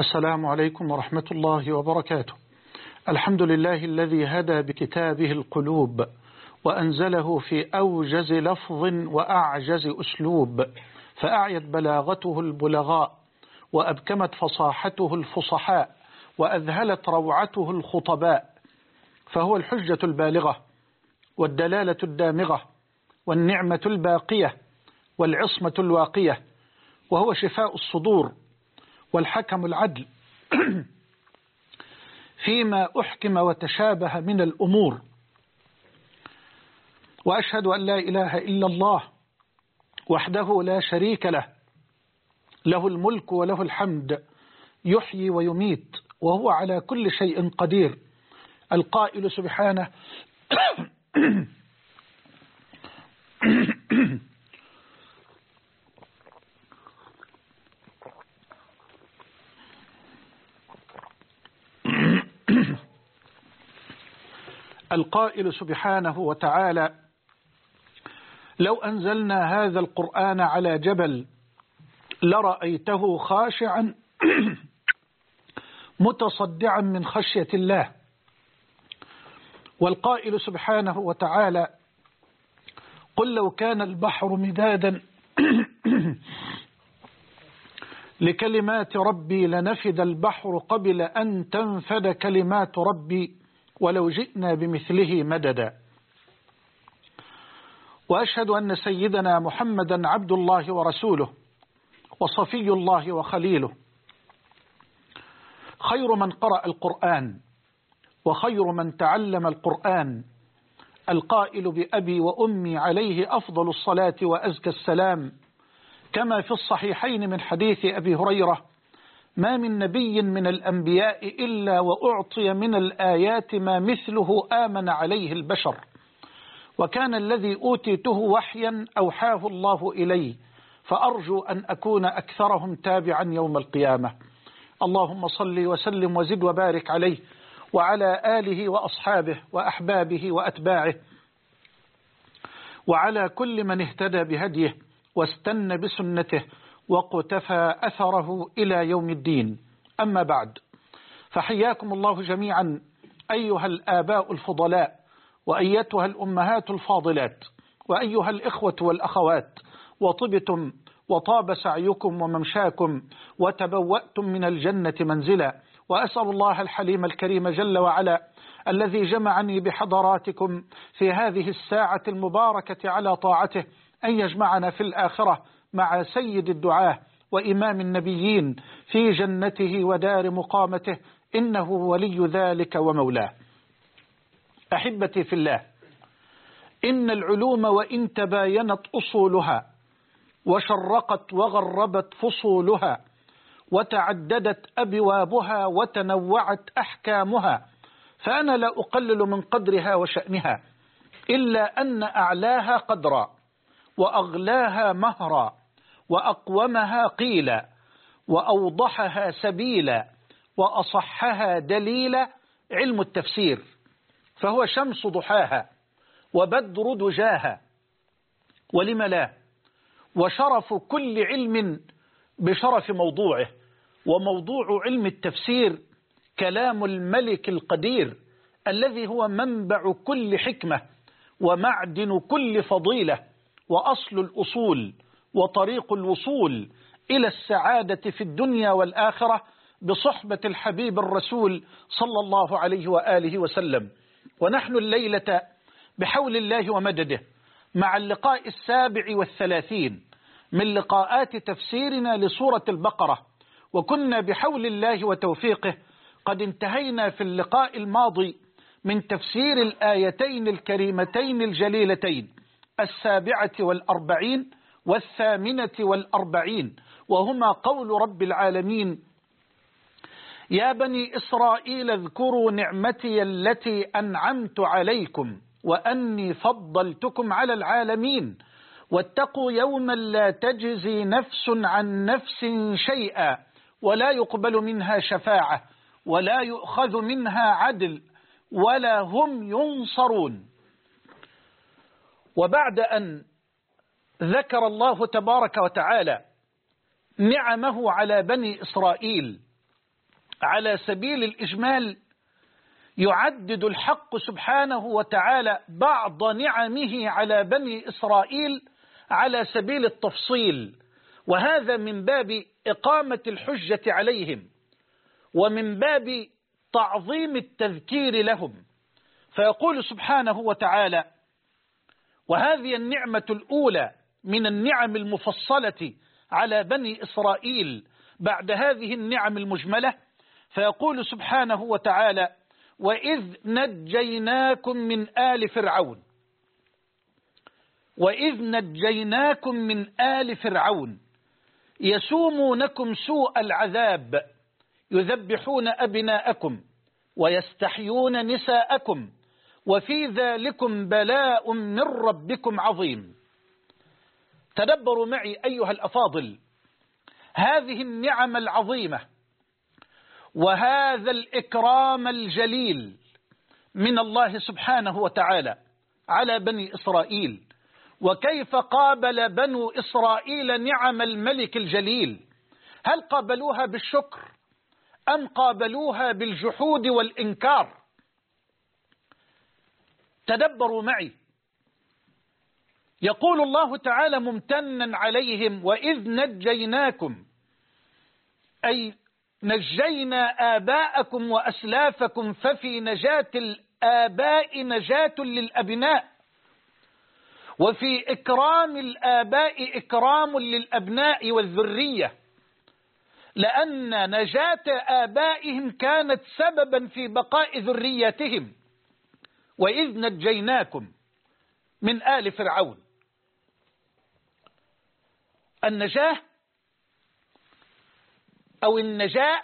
السلام عليكم ورحمة الله وبركاته. الحمد لله الذي هدى بكتابه القلوب وأنزله في أوجز لفظ وأعجز أسلوب، فأعيت بلاغته البلغاء وأبكمت فصاحته الفصحاء وأذهلت روعته الخطباء، فهو الحجة البالغة والدلالة الدامغة والنعمة الباقية والعصمة الواقية، وهو شفاء الصدور والحكم العدل فيما أحكم وتشابه من الأمور. وأشهد أن لا إله إلا الله وحده لا شريك له، له الملك وله الحمد، يحيي ويميت وهو على كل شيء قدير، القائل سبحانه القائل سبحانه وتعالى: لو أنزلنا هذا القرآن على جبل لرأيته خاشعا متصدعا من خشية الله. والقائل سبحانه وتعالى: قل لو كان البحر مدادا لكلمات ربي لنفد البحر قبل أن تنفد كلمات ربي ولو جئنا بمثله مددا. وأشهد أن سيدنا محمدا عبد الله ورسوله وصفي الله وخليله، خير من قرأ القرآن وخير من تعلم القرآن، القائل بأبي وأمي عليه أفضل الصلاة وأزكى السلام، كما في الصحيحين من حديث أبي هريرة: ما من نبي من الأنبياء إلا وأعطي من الآيات ما مثله آمن عليه البشر، وكان الذي أوتيته وحيا أوحاه الله إلي، فأرجو أن أكون أكثرهم تابعا يوم القيامة. اللهم صل وسلم وزد وبارك عليه وعلى آله وأصحابه وأحبابه وأتباعه وعلى كل من اهتدى بهديه واستنى بسنته وقتفى أثره إلى يوم الدين. أما بعد، فحياكم الله جميعا أيها الآباء الفضلاء، وأيتها الأمهات الفاضلات، وأيها الإخوة والأخوات، وطبتم وطاب سعيكم وممشاكم وتبوأتم من الجنة منزلا. وأسأل الله الحليم الكريم جل وعلا الذي جمعني بحضراتكم في هذه الساعة المباركة على طاعته أن يجمعنا في الآخرة مع سيد الدعاة وإمام النبيين في جنته ودار مقامته، إنه ولي ذلك ومولاه. أحبتي في الله، إن العلوم وإن تباينت أصولها وشرقت وغربت فصولها وتعددت أبوابها وتنوعت أحكامها، فأنا لا أقلل من قدرها وشأنها، إلا أن أعلاها قدرا وأغلاها مهرا وأقومها قيلا وأوضحها سبيلا وأصحها دليلا علم التفسير، فهو شمس ضحاها وبدر دجاها، ولم لا، وشرف كل علم بشرف موضوعه، وموضوع علم التفسير كلام الملك القدير الذي هو منبع كل حكمة ومعدن كل فضيلة وأصل الأصول وطريق الوصول إلى السعادة في الدنيا والآخرة بصحبة الحبيب الرسول صلى الله عليه وآله وسلم. ونحن الليلة بحول الله ومدده مع اللقاء 37 من لقاءات تفسيرنا لسورة البقرة، وكنا بحول الله وتوفيقه قد انتهينا في اللقاء الماضي من تفسير الآيتين الكريمتين الجليلتين 47 و48، وهما قول رب العالمين: يا بني إسرائيل اذكروا نعمتي التي أنعمت عليكم وأني فضلتكم على العالمين واتقوا يوما لا تجزي نفس عن نفس شيئا ولا يقبل منها شفاعة ولا يؤخذ منها عدل ولا هم ينصرون. وبعد أن ذكر الله تبارك وتعالى نعمه على بني إسرائيل على سبيل الإجمال يعدد الحق سبحانه وتعالى بعض نعمه على بني إسرائيل على سبيل التفصيل، وهذا من باب إقامة الحجة عليهم ومن باب تعظيم التذكير لهم. فيقول سبحانه وتعالى: وهذه النعمة الأولى من النعم المفصلة على بني إسرائيل بعد هذه النعم المجملة. فيقول سبحانه وتعالى: وإذ نجيناكم من آل فرعون، وإذ نجيناكم من آل فرعون يسومونكم سوء العذاب يذبحون أبناءكم ويستحيون نساءكم وفي ذلكم بلاء من ربكم عظيم. تدبروا معي أيها الأفاضل هذه النعم العظيمة وهذا الإكرام الجليل من الله سبحانه وتعالى على بني إسرائيل، وكيف قابل بنو إسرائيل نعم الملك الجليل. هل قابلوها بالشكر أم قابلوها بالجحود والإنكار؟ تدبروا معي. يقول الله تعالى ممتنا عليهم: وإذ نجيناكم، أي نجينا آباءكم وأسلافكم، ففي نجاة الآباء نجاة للأبناء، وفي إكرام الآباء إكرام للأبناء والذرية، لأن نجاة آبائهم كانت سببا في بقاء ذريتهم. وإذ نجيناكم من آل فرعون. النجاة أو النجاء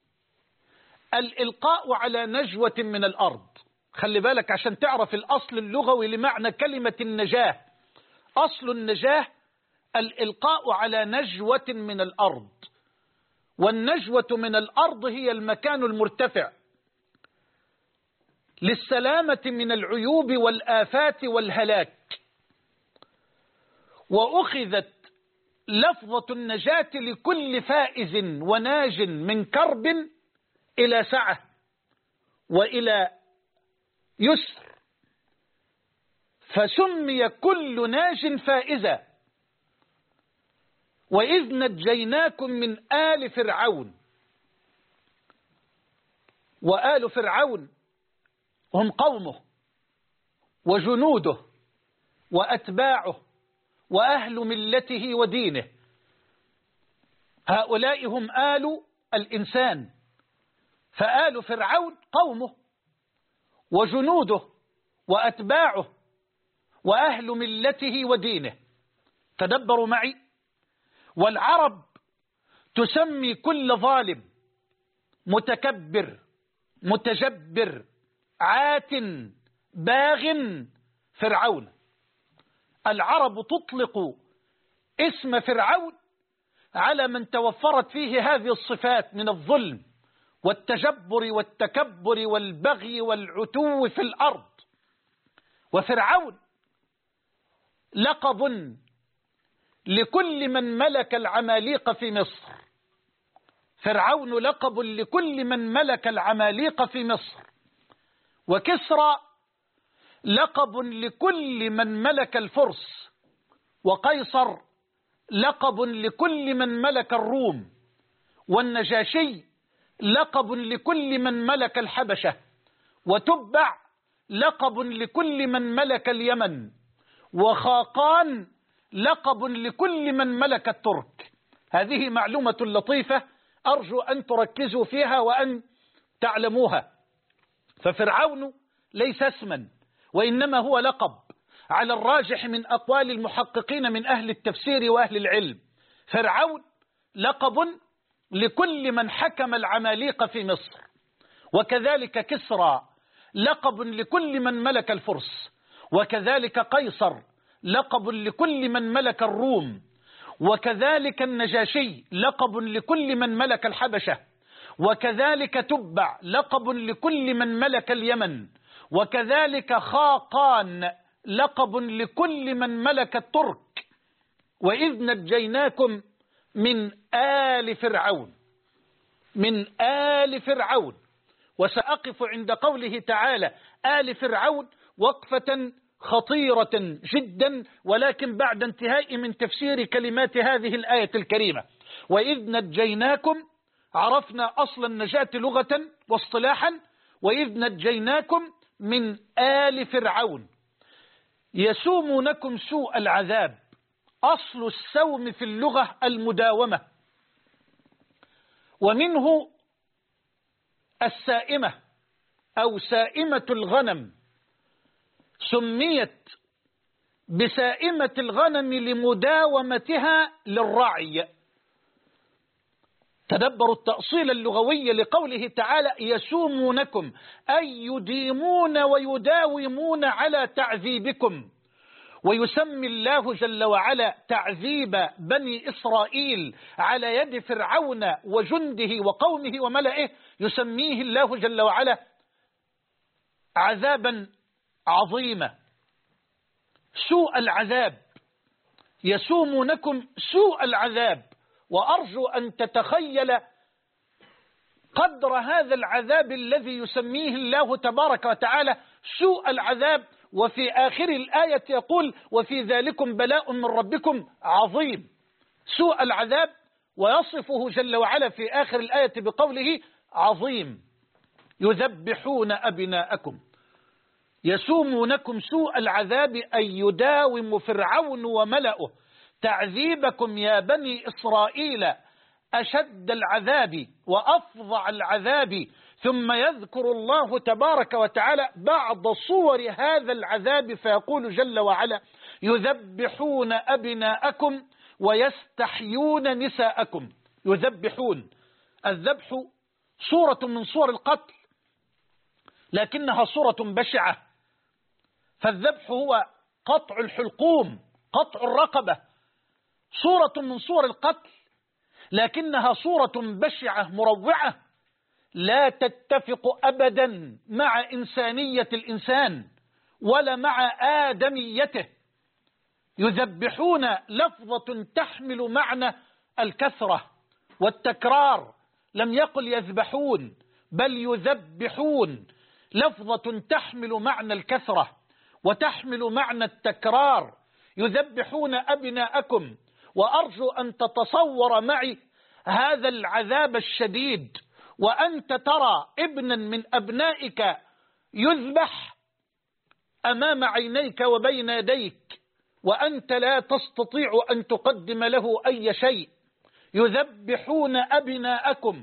الإلقاء على نجوة من الأرض. خلي بالك عشان تعرف الأصل اللغوي لمعنى كلمة النجاة. أصل النجاة الإلقاء على نجوة من الأرض، والنجوة من الأرض هي المكان المرتفع للسلامة من العيوب والآفات والهلاك. وأخذت لفظة النجاة لكل فائز وناج من كرب إلى سعة وإلى يسر، فسمي كل ناج فائزا. وإذ نجيناكم من آل فرعون. وآل فرعون هم قومه وجنوده وأتباعه وأهل ملته ودينه. هؤلاء هم آل الإنسان، فآل فرعون قومه وجنوده وأتباعه وأهل ملته ودينه. تدبروا معي. والعرب تسمي كل ظالم متكبر متجبر عات باغ فرعون. العرب تطلق اسم فرعون على من توفرت فيه هذه الصفات من الظلم والتجبر والتكبر والبغي والعتو في الأرض. وفرعون لقب لكل من ملك العماليق في مصر. فرعون لقب لكل من ملك العماليق في مصر. وكسرى لقب لكل من ملك الفرس. وقيصر لقب لكل من ملك الروم. والنجاشي لقب لكل من ملك الحبشة. وتبع لقب لكل من ملك اليمن. وخاقان لقب لكل من ملك الترك. هذه معلومة لطيفة أرجو أن تركزوا فيها وأن تعلموها. ففرعون ليس اسما وإنما هو لقب على الراجح من أقوال المحققين من أهل التفسير وأهل العلم. فرعون لقب لكل من حكم العماليق في مصر. وكذلك كسرى لقب لكل من ملك الفرس. وكذلك قيصر لقب لكل من ملك الروم. وكذلك النجاشي لقب لكل من ملك الحبشة. وكذلك تبع لقب لكل من ملك اليمن. وكذلك خاقان لقب لكل من ملك الترك. وإذ نجيناكم من آل فرعون. من آل فرعون. وسأقف عند قوله تعالى آل فرعون وقفة خطيرة جدا، ولكن بعد انتهاء من تفسير كلمات هذه الآية الكريمة. وإذ نجيناكم، عرفنا أصل النجاة لغة واصطلاحا. وإذ نجيناكم من آل فرعون يسومونكم سوء العذاب. أصل السوم في اللغة المداومة، ومنه السائمة أو سائمة الغنم، سميت بسائمة الغنم لمداومتها للرعي. تدبروا التأصيل اللغوي لقوله تعالى يسومونكم، أي يديمون ويداومون على تعذيبكم. ويسمي الله جل وعلا تعذيب بني إسرائيل على يد فرعون وجنده وقومه وملئه، يسميه الله جل وعلا عذابا عظيما، سوء العذاب. يسومونكم سوء العذاب، وأرجو أن تتخيل قدر هذا العذاب الذي يسميه الله تبارك وتعالى سوء العذاب. وفي آخر الآية يقول وفي ذلكم بلاء من ربكم عظيم. سوء العذاب، ويصفه جل وعلا في آخر الآية بقوله عظيم. يذبحون أبناءكم، يسومونكم سوء العذاب، أي يداوم فرعون وملئه تعذيبكم يا بني إسرائيل أشد العذاب وأفظع العذاب. ثم يذكر الله تبارك وتعالى بعض صور هذا العذاب فيقول جل وعلا يذبحون أبناءكم ويستحيون نساءكم. يذبحون، الذبح صورة من صور القتل، لكنها صورة بشعة. فالذبح هو قطع الحلقوم، قطع الرقبة، صورة من صور القتل، لكنها صورة بشعة مروعة لا تتفق أبدا مع إنسانية الإنسان ولا مع آدميته. يذبحون لفظة تحمل معنى الكثرة والتكرار، لم يقل يذبحون بل يذبحون، لفظة تحمل معنى الكثرة وتحمل معنى التكرار. يذبحون أبناءكم، وأرجو أن تتصور معي هذا العذاب الشديد، وأنت ترى ابنا من أبنائك يذبح أمام عينيك وبين يديك، وأنت لا تستطيع أن تقدم له أي شيء. يذبحون أبناءكم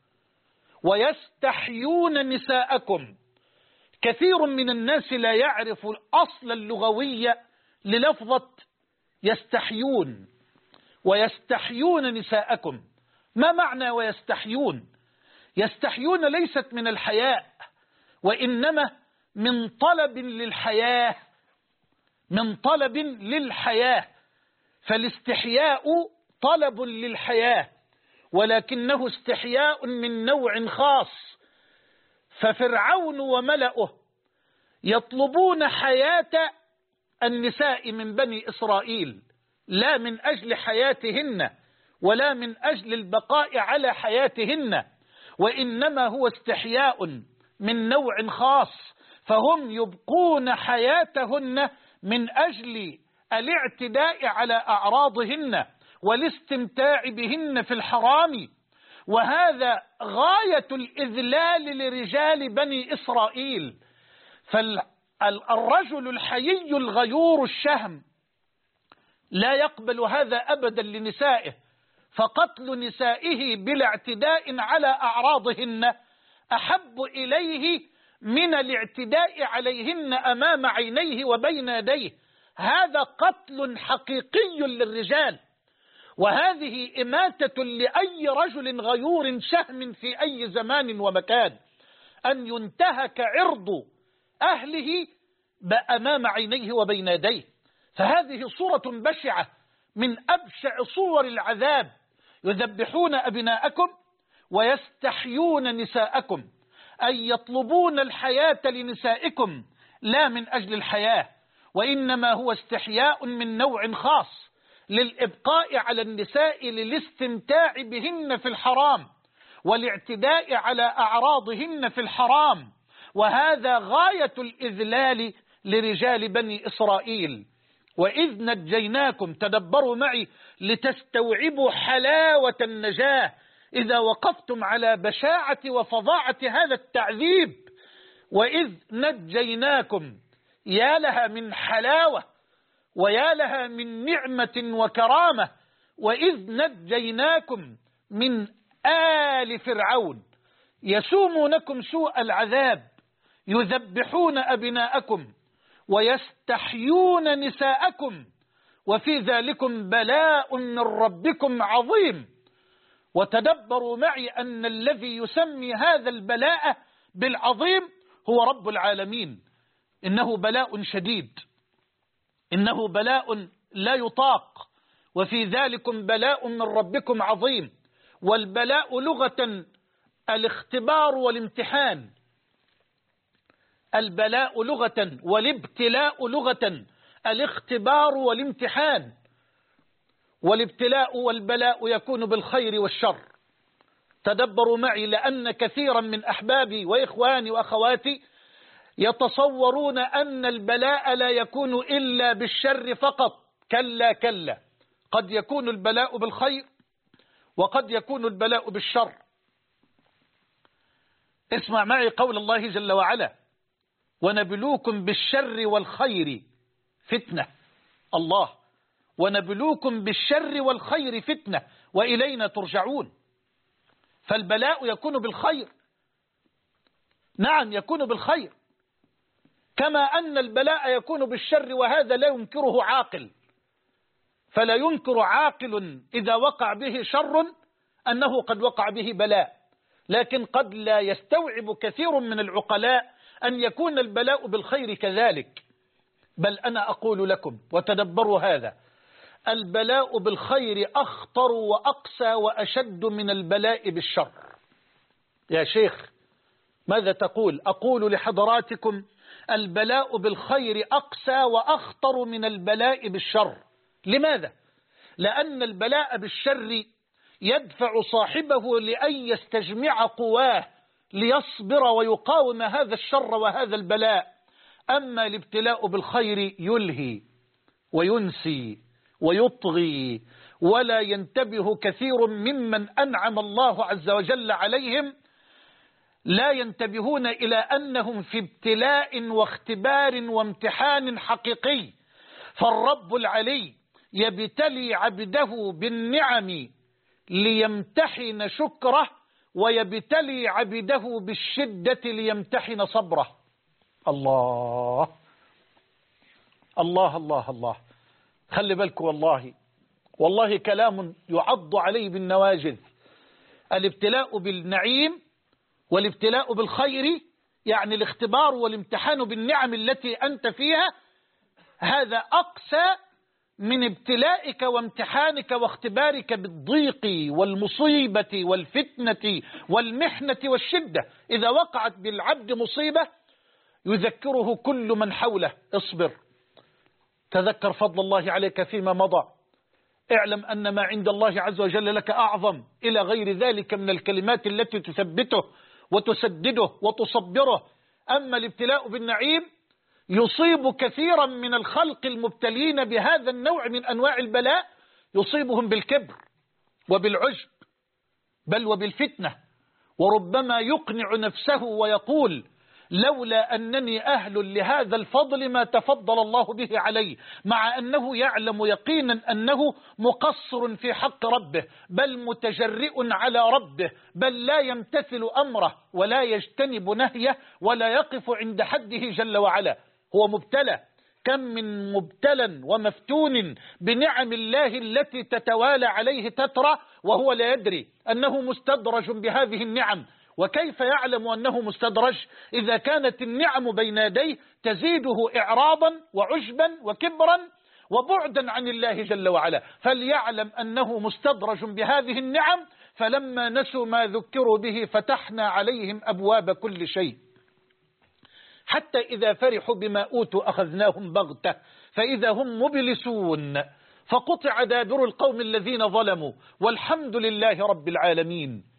ويستحيون نساءكم. كثير من الناس لا يعرف الأصل اللغوي للفظة يستحيون. ويستحيون نساءكم، ما معنى ويستحيون؟ يستحيون ليست من الحياء، وإنما من طلب للحياة، من طلب للحياة. فالاستحياء طلب للحياة، ولكنه استحياء من نوع خاص. ففرعون وملئه يطلبون حياة النساء من بني إسرائيل، لا من أجل حياتهن ولا من أجل البقاء على حياتهن، وإنما هو استحياء من نوع خاص. فهم يبقون حياتهن من أجل الاعتداء على أعراضهن والاستمتاع بهن في الحرام. وهذا غاية الإذلال لرجال بني إسرائيل. فالرجل الحيي الغيور الشهم لا يقبل هذا أبدا لنسائه، فقتل نسائه بلا اعتداء على أعراضهن أحب إليه من الاعتداء عليهن أمام عينيه وبين يديه. هذا قتل حقيقي للرجال، وهذه إماتة لأي رجل غيور شهم في أي زمان ومكان، أن ينتهك عرض أهله أمام عينيه وبين يديه. فهذه صورة بشعة من أبشع صور العذاب. يذبحون أبناءكم ويستحيون نساءكم، أي يطلبون الحياة لنسائكم لا من أجل الحياة، وإنما هو استحياء من نوع خاص للإبقاء على النساء للاستمتاع بهن في الحرام. والاعتداء على أعراضهن في الحرام، وهذا غاية الإذلال لرجال بني إسرائيل. وإذ نجيناكم، تدبروا معي لتستوعبوا حلاوة النجاة إذا وقفتم على بشاعة وفظاعة هذا التعذيب. وإذ نجيناكم، يا لها من حلاوة ويا لها من نعمة وكرامة. وإذ نجيناكم من آل فرعون يسومونكم سوء العذاب يذبحون أبناءكم ويستحيون نساءكم وفي ذلكم بلاء من ربكم عظيم. وتدبروا معي أن الذي يسمي هذا البلاء بالعظيم هو رب العالمين. إنه بلاء شديد، إنه بلاء لا يطاق، وفي ذلكم بلاء من ربكم عظيم. والبلاء لغة الاختبار والامتحان، البلاء لغة، والابتلاء لغة الاختبار والامتحان. والابتلاء والبلاء يكون بالخير والشر. تدبروا معي، لأن كثيرا من أحبابي وإخواني وأخواتي يتصورون أن البلاء لا يكون إلا بالشر فقط. كلا كلا، قد يكون البلاء بالخير وقد يكون البلاء بالشر. اسمع معي قول الله جل وعلا: ونبلوكم بالشر والخير فتنة. الله، ونبلوكم بالشر والخير فتنة وإلينا ترجعون. فالبلاء يكون بالخير، نعم يكون بالخير، كما أن البلاء يكون بالشر، وهذا لا ينكره عاقل. فلا ينكر عاقل إذا وقع به شر أنه قد وقع به بلاء، لكن قد لا يستوعب كثير من العقلاء أن يكون البلاء بالخير كذلك. بل أنا أقول لكم وتدبروا هذا: البلاء بالخير أخطر وأقسى وأشد من البلاء بالشر. يا شيخ ماذا تقول؟ أقول لحضراتكم: البلاء بالخير أقسى وأخطر من البلاء بالشر. لماذا؟ لأن البلاء بالشر يدفع صاحبه لأن يستجمع قواه ليصبر ويقاوم هذا الشر وهذا البلاء. أما الابتلاء بالخير يلهي وينسي ويطغي، ولا ينتبه كثير ممن أنعم الله عز وجل عليهم، لا ينتبهون إلى أنهم في ابتلاء واختبار وامتحان حقيقي. فالرب العلي يبتلي عبده بالنعم ليمتحن شكره، ويبتلي عبده بالشدة ليمتحن صبره. الله الله الله الله، خلي بالكم، والله كلام يعض عليه بالنواجذ. الابتلاء بالنعيم والابتلاء بالخير، يعني الاختبار والامتحان بالنعم التي أنت فيها، هذا أقسى من ابتلائك وامتحانك واختبارك بالضيق والمصيبة والفتنة والمحنة والشدة. إذا وقعت بالعبد مصيبة يذكره كل من حوله: اصبر، تذكر فضل الله عليك فيما مضى، اعلم أن ما عند الله عز وجل لك أعظم، إلى غير ذلك من الكلمات التي تثبته وتسدده وتصبره. أما الابتلاء بالنعيم يصيب كثيرا من الخلق المبتلين بهذا النوع من أنواع البلاء، يصيبهم بالكبر وبالعجب بل وبالفتنة، وربما يقنع نفسه ويقول: لولا أنني أهل لهذا الفضل ما تفضل الله به علي، مع أنه يعلم يقينا أنه مقصر في حق ربه، بل متجرئ على ربه، بل لا يمتثل أمره ولا يجتنب نهيه ولا يقف عند حده جل وعلا. هو مبتلى. كم من مبتلى ومفتون بنعم الله التي تتوالى عليه تترى وهو لا يدري أنه مستدرج بهذه النعم. وكيف يعلم أنه مستدرج إذا كانت النعم بين يديه تزيده إعراضا وعجبا وكبرا وبعدا عن الله جل وعلا؟ فليعلم أنه مستدرج بهذه النعم. فلما نسوا ما ذكروا به فتحنا عليهم أبواب كل شيء، حتى إذا فرحوا بما أوتوا أخذناهم بغتة فإذا هم مبلسون، فقطع دابر القوم الذين ظلموا والحمد لله رب العالمين.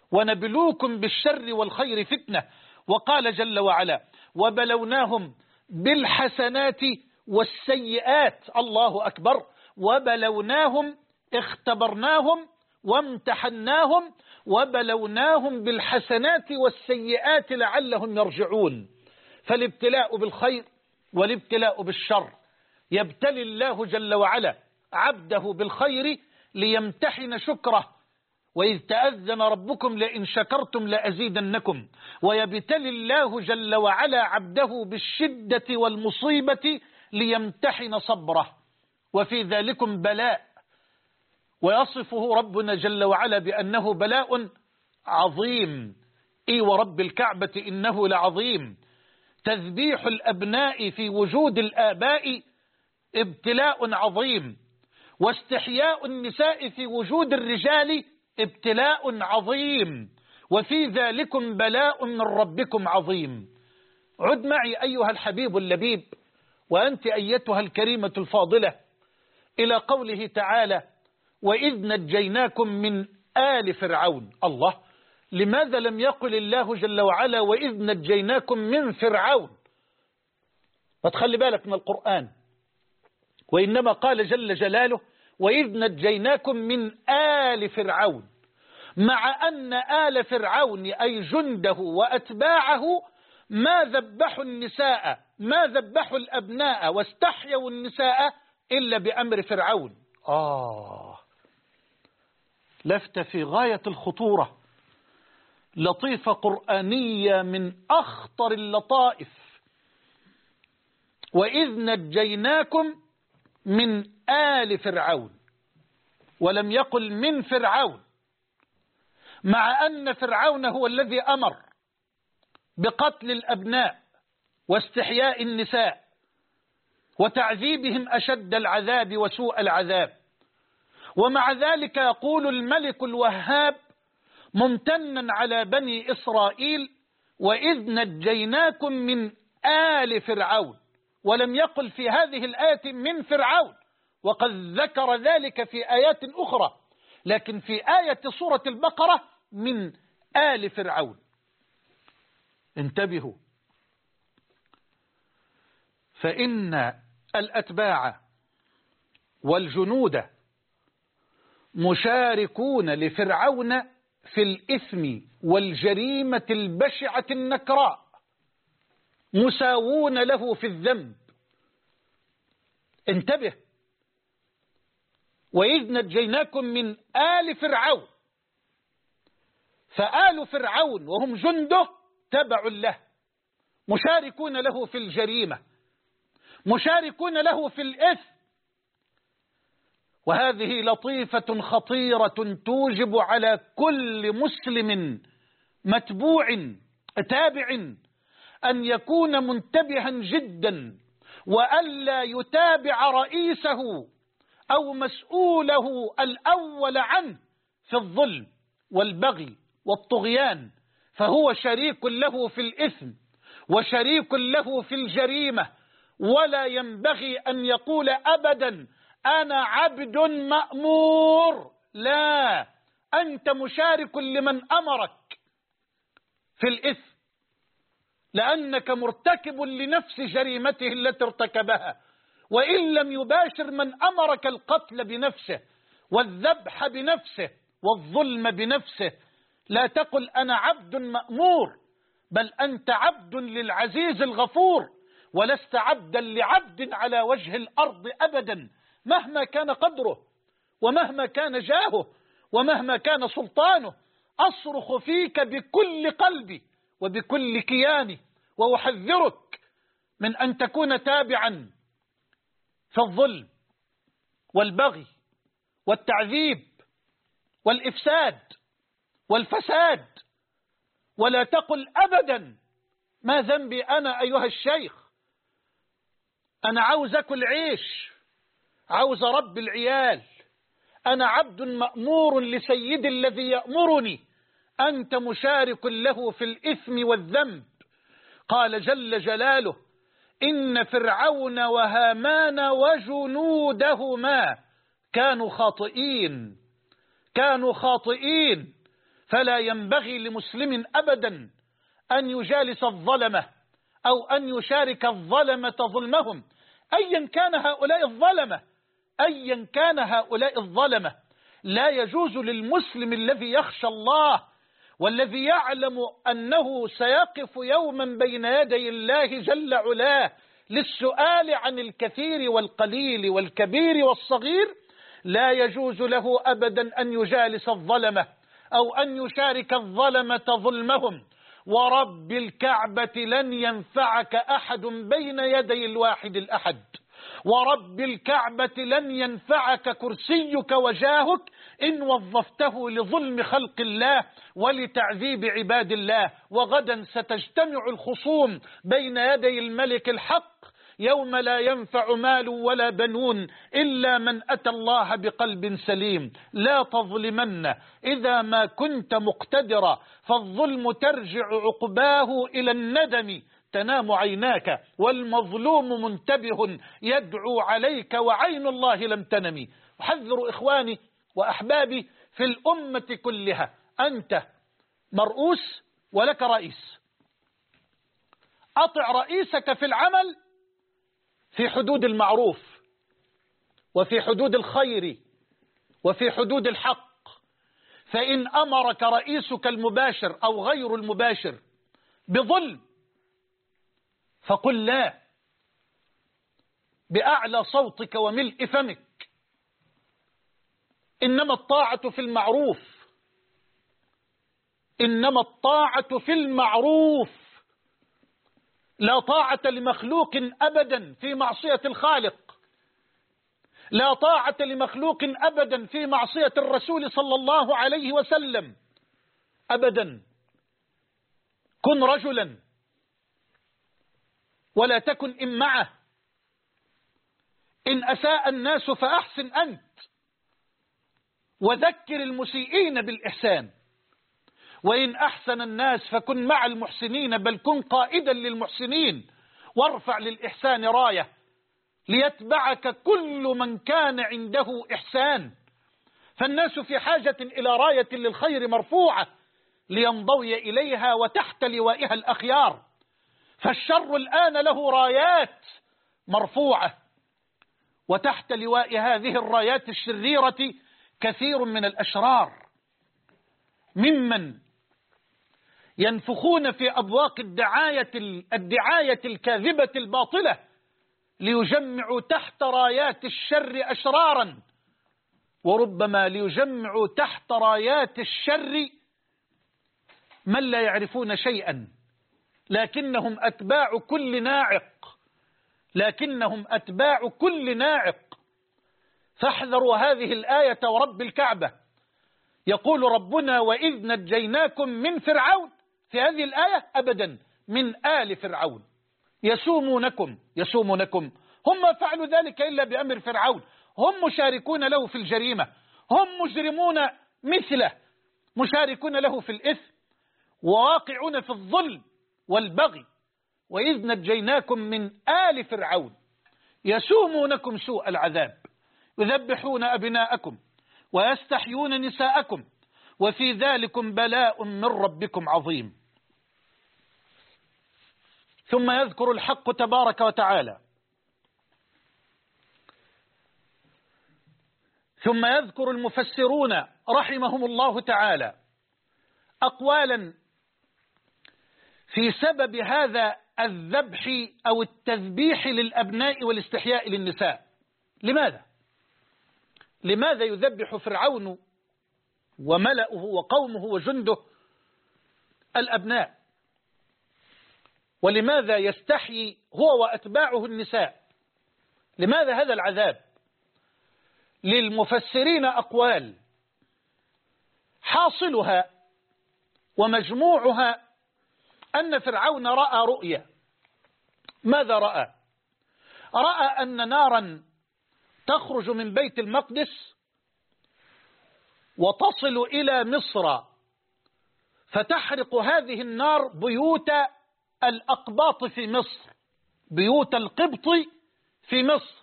ونبلوكم بالشر والخير فتنة. وقال جل وعلا وبلوناهم بالحسنات والسيئات. الله أكبر. وبلوناهم، اختبرناهم وامتحناهم، وبلوناهم بالحسنات والسيئات لعلهم يرجعون. فالابتلاء بالخير والابتلاء بالشر. يبتلي الله جل وعلا عبده بالخير ليمتحن شكره، وإذ تأذن ربكم لئن شكرتم لأزيدنكم. ويبتلي الله جل وعلا عبده بالشدة والمصيبة ليمتحن صبره، وفي ذلكم بلاء. ويصفه ربنا جل وعلا بأنه بلاء عظيم. إي ورب الكعبة إنه لعظيم. تذبيح الأبناء في وجود الآباء ابتلاء عظيم، واستحياء النساء في وجود الرجال ابتلاء عظيم، وفي ذلكم بلاء من ربكم عظيم. عد معي أيها الحبيب اللبيب، وأنت أيتها الكريمة الفاضلة، إلى قوله تعالى وإذ نجيناكم من آل فرعون. الله، لماذا لم يقل الله جل وعلا وإذ نجيناكم من فرعون؟ فتخلي بالك من القرآن. وإنما قال جل جلاله وإذ نجيناكم من آل فرعون، مع أن آل فرعون أي جنده وأتباعه ما ذبحوا النساء، ما ذبحوا الأبناء واستحيوا النساء إلا بأمر فرعون. لفت في غاية الخطورة، لطيفة قرآنية من أخطر اللطائف. وإذ نجيناكم من آل فرعون، ولم يقل من فرعون، مع أن فرعون هو الذي أمر بقتل الأبناء واستحياء النساء وتعذيبهم أشد العذاب وسوء العذاب. ومع ذلك يقول الملك الوهاب ممتنا على بني إسرائيل وإذ نجيناكم من آل فرعون، ولم يقل في هذه الآية من فرعون، وقد ذكر ذلك في آيات أخرى، لكن في آية سورة البقرة من آل فرعون. انتبهوا، فإن الأتباع والجنود مشاركون لفرعون في الإثم والجريمة البشعة النكراء، مساوون له في الذنب. انتبه، وإذ نجيناكم من آل فرعون، فآل فرعون وهم جنده تبع له، مشاركون له في الجريمة، مشاركون له في الإثم. وهذه لطيفة خطيرة توجب على كل مسلم متبوع تابع أن يكون منتبها جدا، وألا يتابع رئيسه أو مسؤوله الأول عنه في الظلم والبغي والطغيان، فهو شريك له في الإثم وشريك له في الجريمة. ولا ينبغي أن يقول أبدا أنا عبد مأمور، لا، أنت مشارك لمن أمرك في الإثم، لأنك مرتكب لنفس جريمته التي ارتكبها، وإن لم يباشر من أمرك القتل بنفسه والذبح بنفسه والظلم بنفسه. لا تقل أنا عبد مأمور، بل أنت عبد للعزيز الغفور، ولست عبدا لعبد على وجه الأرض أبدا، مهما كان قدره ومهما كان جاهه ومهما كان سلطانه. أصرخ فيك بكل قلبي وبكل كياني، وأحذرك من أن تكون تابعا في الظلم والبغي والتعذيب والإفساد والفساد. ولا تقل أبدا ما ذنبي أنا أيها الشيخ، أنا عاوز أكل عيش، عاوز رب العيال، أنا عبد مأمور لسيدي الذي يأمرني. أنت مشارك له في الإثم والذنب. قال جل جلاله إن فرعون وهامان وجنودهما كانوا خاطئين، كانوا خاطئين. فلا ينبغي لمسلم أبدا أن يجالس الظلمة أو أن يشارك الظلمة ظلمهم، أيا كان هؤلاء الظلمة، أيا كان هؤلاء الظلمة. لا يجوز للمسلم الذي يخشى الله والذي يعلم أنه سيقف يوما بين يدي الله جل علاه للسؤال عن الكثير والقليل والكبير والصغير، لا يجوز له أبدا أن يجالس الظلمة أو أن يشارك الظلمة ظلمهم. ورب الكعبة لن ينفعك أحد بين يدي الواحد الأحد، ورب الكعبة لن ينفعك كرسيك وجاهك إن وظفته لظلم خلق الله ولتعذيب عباد الله. وغدا ستجتمع الخصوم بين يدي الملك الحق يوم لا ينفع مال ولا بنون إلا من أتى الله بقلب سليم. لا تظلمن إذا ما كنت مقتدرا، فالظلم ترجع عقباه إلى الندم، تنام عيناك والمظلوم منتبه يدعو عليك وعين الله لم تنم. أحذر إخواني وأحبابي في الأمة كلها، أنت مرؤوس ولك رئيس، أطع رئيسك في العمل في حدود المعروف وفي حدود الخير وفي حدود الحق. فإن أمرك رئيسك المباشر أو غير المباشر بظلم فقل لا بأعلى صوتك وملء فمك. إنما الطاعة في المعروف، إنما الطاعة في المعروف، لا طاعة لمخلوق أبدا في معصية الخالق، لا طاعة لمخلوق أبدا في معصية الرسول صلى الله عليه وسلم أبدا. كن رجلا ولا تكن إمعة. إن أساء الناس فأحسن أنت، وذكر المسيئين بالإحسان. وإن أحسن الناس فكن مع المحسنين، بل كن قائدا للمحسنين، وارفع للإحسان راية ليتبعك كل من كان عنده إحسان. فالناس في حاجة إلى راية للخير مرفوعة لينضوي إليها وتحت لوائها الأخيار. فالشر الآن له رايات مرفوعة، وتحت لواء هذه الرايات الشريرة كثير من الأشرار ممن ينفخون في أبواق الدعاية الكاذبة الباطلة ليجمعوا تحت رايات الشر أشرارا، وربما ليجمعوا تحت رايات الشر من لا يعرفون شيئا، لكنهم أتباع كل ناعق، لكنهم أتباع كل ناعق. فاحذروا هذه الآية ورب الكعبة. يقول ربنا: وإذ نجيناكم من فرعون، في هذه الآية أبدا من آل فرعون يسومونكم. هم ما فعلوا ذلك إلا بأمر فرعون، هم مشاركون له في الجريمة، هم مجرمون مثله، مشاركون له في الإثم وواقعون في الظلم والبغي. وإذ نجيناكم من آل فرعون يسومونكم سوء العذاب يذبحون أبناءكم ويستحيون نساءكم وفي ذلكم بلاء من ربكم عظيم. ثم يذكر الحق تبارك وتعالى، ثم يذكر المفسرون رحمهم الله تعالى أقوالا في سبب هذا الذبح أو التذبيح للأبناء والاستحياء للنساء. لماذا يذبح فرعون وملأه وقومه وجنده الأبناء؟ ولماذا يستحيي هو وأتباعه النساء؟ لماذا هذا العذاب؟ للمفسرين أقوال، حاصلها ومجموعها أن فرعون رأى رؤيا. ماذا رأى؟ رأى أن نارا تخرج من بيت المقدس وتصل إلى مصر، فتحرق هذه النار بيوت الأقباط في مصر، بيوت القبط في مصر،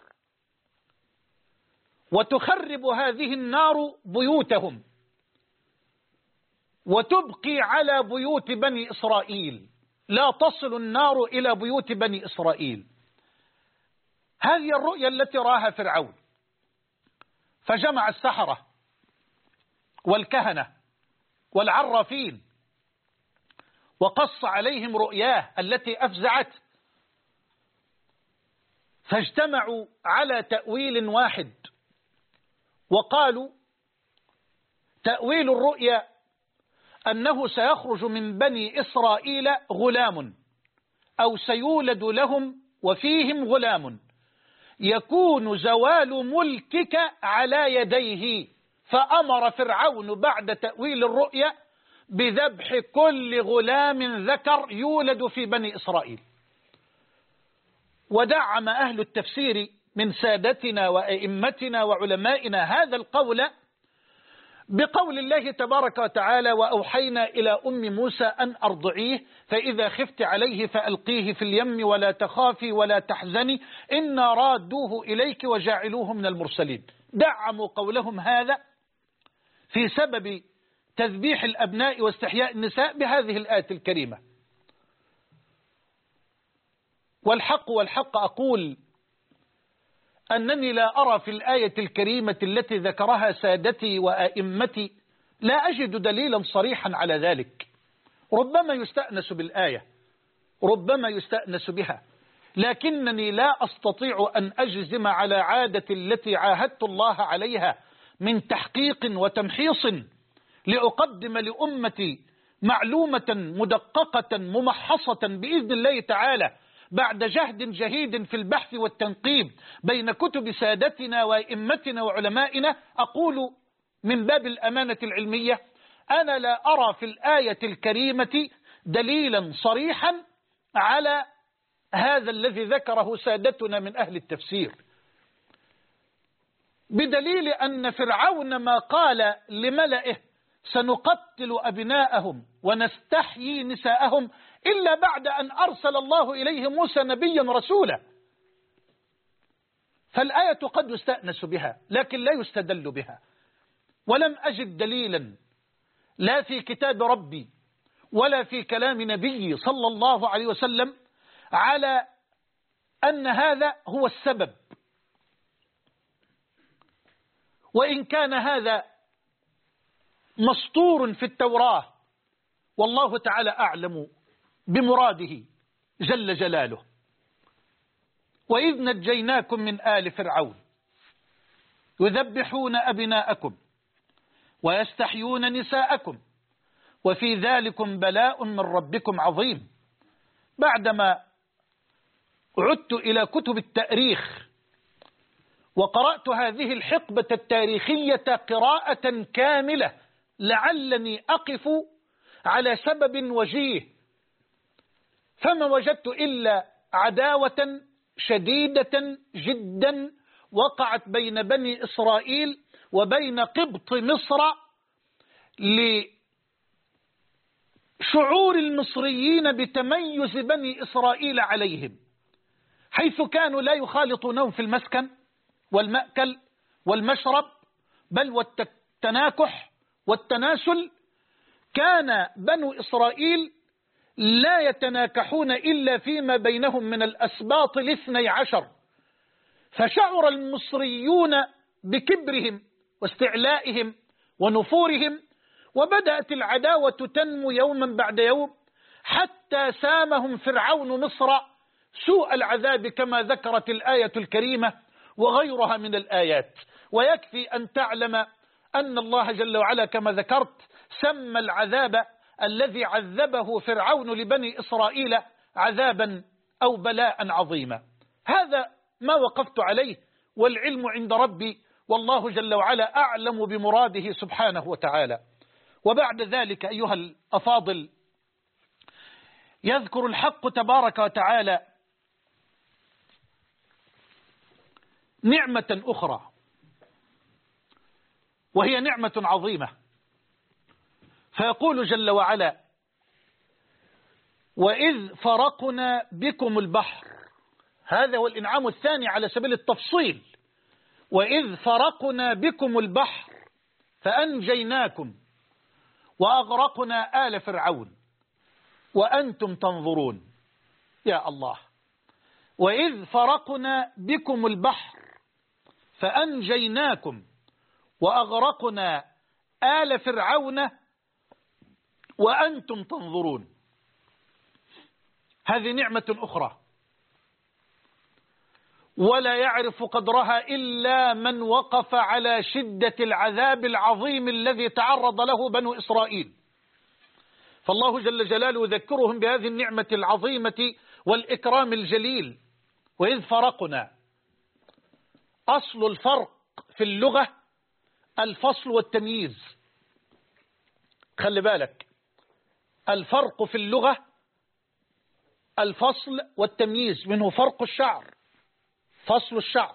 وتخرب هذه النار بيوتهم. وتبقي على بيوت بني إسرائيل، لا تصل النار إلى بيوت بني إسرائيل. هذه الرؤيا التي راها فرعون، فجمع السحرة والكهنة والعرافين وقص عليهم رؤياه التي أفزعت، فاجتمعوا على تأويل واحد، وقالوا تأويل الرؤيا أنه سيخرج من بني إسرائيل غلام، أو سيولد لهم وفيهم غلام يكون زوال ملكك على يديه. فأمر فرعون بعد تأويل الرؤيا بذبح كل غلام ذكر يولد في بني إسرائيل. ودعم أهل التفسير من سادتنا وأئمتنا وعلمائنا هذا القول بقول الله تبارك وتعالى: وأوحينا إلى أم موسى أن أرضعيه فإذا خفت عليه فألقيه في اليم ولا تخافي ولا تحزني إنا رادوه إليك وجاعلوه من المرسلين. دعموا قولهم هذا في سبب تذبيح الأبناء واستحياء النساء بهذه الآية الكريمة. والحق أقول أنني لا أرى في الآية الكريمة التي ذكرها سادتي وأئمتي، لا أجد دليلا صريحا على ذلك. ربما يستأنس بالآية، ربما يستأنس بها، لكنني لا أستطيع أن أجزم على عادة التي عاهدت الله عليها من تحقيق وتمحيص لأقدم لأمتي معلومة مدققة ممحصة بإذن الله تعالى بعد جهد جهيد في البحث والتنقيب بين كتب سادتنا وأئمتنا وعلمائنا. أقول من باب الأمانة العلمية: أنا لا أرى في الآية الكريمة دليلا صريحا على هذا الذي ذكره سادتنا من أهل التفسير، بدليل أن فرعون ما قال لملئه سنقتل أبناءهم ونستحيي نساءهم إلا بعد أن أرسل الله إليه موسى نبيا رسولا. فالآية قد يستأنس بها لكن لا يستدل بها، ولم أجد دليلا لا في كتاب ربي ولا في كلام نبي صلى الله عليه وسلم على أن هذا هو السبب. وإن كان هذا مسطور في التوراة والله تعالى أعلم بمراده جل جلاله: وإذ نجيناكم من آل فرعون يذبحون أبناءكم ويستحيون نساءكم وفي ذلكم بلاء من ربكم عظيم. بعدما عدت إلى كتب التاريخ وقرأت هذه الحقبة التاريخية قراءة كاملة لعلني أقف على سبب وجيه، فما وجدت إلا عداوة شديدة جدا وقعت بين بني إسرائيل وبين قبط مصر لشعور المصريين بتميز بني إسرائيل عليهم، حيث كانوا لا يخالطونهم في المسكن والمأكل والمشرب بل والتناكح والتناسل. كان بنو إسرائيل لا يتناكحون إلا فيما بينهم من الأسباط 12، فشعر المصريون بكبرهم واستعلائهم ونفورهم، وبدأت العداوة تنمو يوما بعد يوم حتى سامهم فرعون مصر سوء العذاب كما ذكرت الآية الكريمة وغيرها من الآيات. ويكفي أن تعلم أن الله جل وعلا كما ذكرت سمى العذاب الذي عذبه فرعون لبني إسرائيل عذابا أو بلاء عظيما. هذا ما وقفت عليه والعلم عند ربي، والله جل وعلا أعلم بمراده سبحانه وتعالى. وبعد ذلك أيها الأفاضل يذكر الحق تبارك وتعالى نعمة أخرى وهي نعمة عظيمة، فيقول جل وعلا: وإذ فرقنا بكم البحر. هذا هو الإنعام الثاني على سبيل التفصيل: وإذ فرقنا بكم البحر فأنجيناكم وأغرقنا آل فرعون وأنتم تنظرون. يا الله. وإذ فرقنا بكم البحر فأنجيناكم وأغرقنا آل فرعون وأنتم تنظرون. هذه نعمة أخرى ولا يعرف قدرها إلا من وقف على شدة العذاب العظيم الذي تعرض له بنو إسرائيل. فالله جل جلاله يذكرهم بهذه النعمة العظيمة والإكرام الجليل. وإذ فرقنا، أصل الفرق في اللغة الفصل والتمييز. خلي بالك، الفرق في اللغة الفصل والتمييز، منه فرق الشعر، فصل الشعر،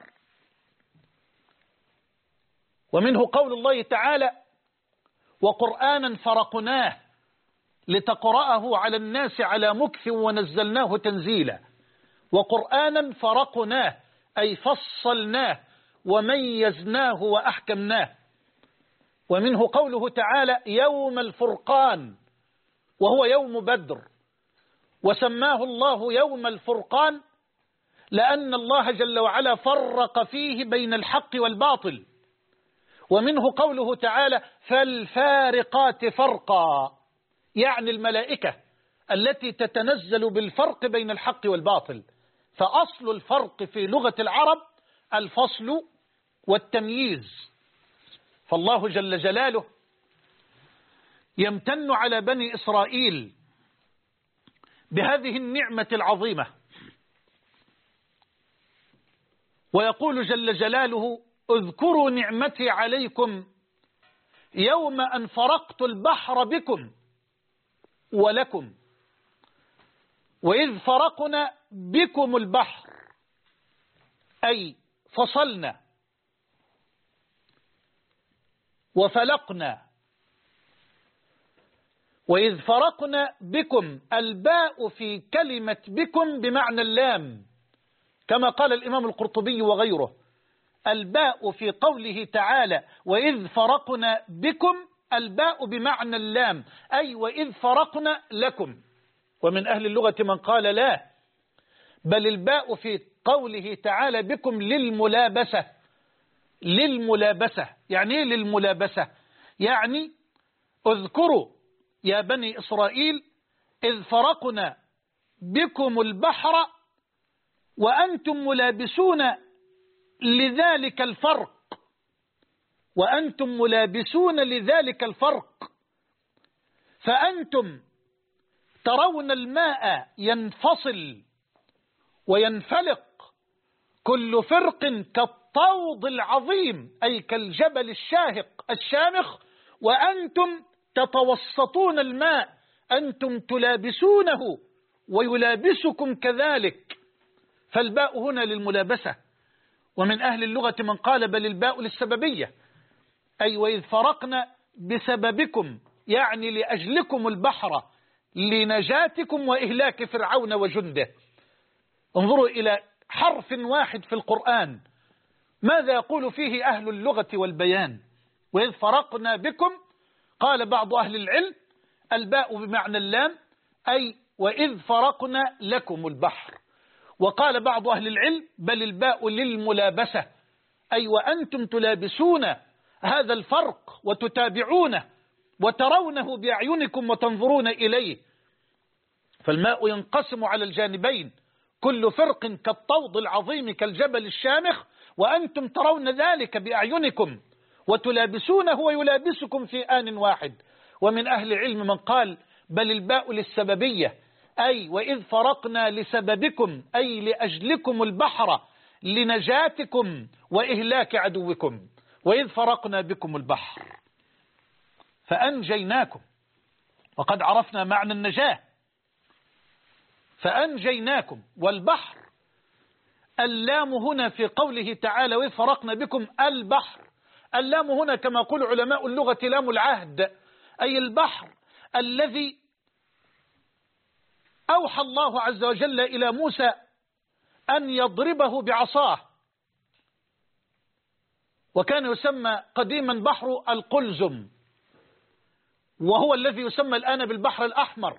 ومنه قول الله تعالى وقرآنا فرقناه لتقرأه على الناس على مكث ونزلناه تنزيلا. وقرآنا فرقناه أي فصلناه وميزناه وأحكمناه. ومنه قوله تعالى يوم الفرقان، وهو يوم بدر، وسماه الله يوم الفرقان لأن الله جل وعلا فرق فيه بين الحق والباطل. ومنه قوله تعالى فالفارقات فرقا، يعني الملائكة التي تتنزل بالفرق بين الحق والباطل. فأصل الفرق في لغة العرب الفصل والتمييز. فالله جل جلاله يمتن على بني إسرائيل بهذه النعمة العظيمة، ويقول جل جلاله اذكروا نعمتي عليكم يوم أن فرقت البحر بكم ولكم. وإذ فرقنا بكم البحر أي فصلنا وفلقنا. وإذ فرقنا بكم، الباء في كلمة بكم بمعنى اللام، كما قال الإمام القرطبي وغيره. الباء في قوله تعالى وإذ فرقنا بكم، الباء بمعنى اللام، أي وإذ فرقنا لكم. ومن أهل اللغة من قال لا، بل الباء في قوله تعالى بكم للملابسة. للملابسة يعني إيه للملابسة؟ يعني اذكروا يا بني إسرائيل إذ فرقنا بكم البحر وأنتم ملابسون لذلك الفرق، وأنتم ملابسون لذلك الفرق. فأنتم ترون الماء ينفصل وينفلق كل فرق كالطود العظيم، أي كالجبل الشاهق الشامخ، وأنتم تتوسطون الماء، أنتم تلابسونه ويلابسكم كذلك. فالباء هنا للملابسة. ومن أهل اللغة من قال بل الباء للسببية، أي وإذ فرقنا بسببكم، يعني لأجلكم البحر لنجاتكم وإهلاك فرعون وجنده. انظروا إلى حرف واحد في القرآن ماذا يقول فيه أهل اللغة والبيان. وإذ فرقنا بكم، قال بعض أهل العلم الباء بمعنى اللام، أي وإذ فرقنا لكم البحر. وقال بعض أهل العلم بل الباء للملابسة، أي وأنتم تلابسون هذا الفرق وتتابعونه وترونه بأعينكم وتنظرون إليه. فالماء ينقسم على الجانبين، كل فرق كالطود العظيم كالجبل الشامخ، وأنتم ترون ذلك بأعينكم وتلابسونه ويلابسكم في آن واحد. ومن أهل العلم من قال بل الباء للسببية، أي وإذ فرقنا لسببكم، أي لأجلكم البحر لنجاتكم وإهلاك عدوكم. وإذ فرقنا بكم البحر فأنجيناكم، وقد عرفنا معنى النجاة. فأنجيناكم. والبحر اللام هنا في قوله تعالى وإذ فرقنا بكم البحر، اللام هنا كما يقول علماء اللغة لام العهد، أي البحر الذي أوحى الله عز وجل إلى موسى أن يضربه بعصاه، وكان يسمى قديما بحر القلزم. وهو الذي يسمى الآن بالبحر الأحمر.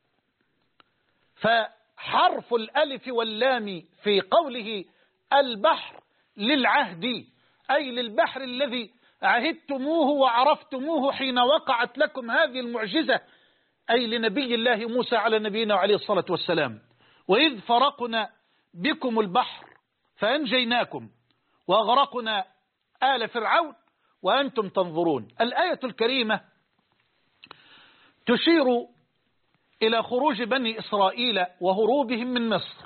فحرف الألف واللام في قوله البحر للعهد، أي للبحر الذي عهدتموه وعرفتموه حين وقعت لكم هذه المعجزة، أي لنبي الله موسى على نبينا عليه الصلاة والسلام. وإذ فرقنا بكم البحر فأنجيناكم وأغرقنا آل فرعون وأنتم تنظرون. الآية الكريمة تشير إلى خروج بني إسرائيل وهروبهم من مصر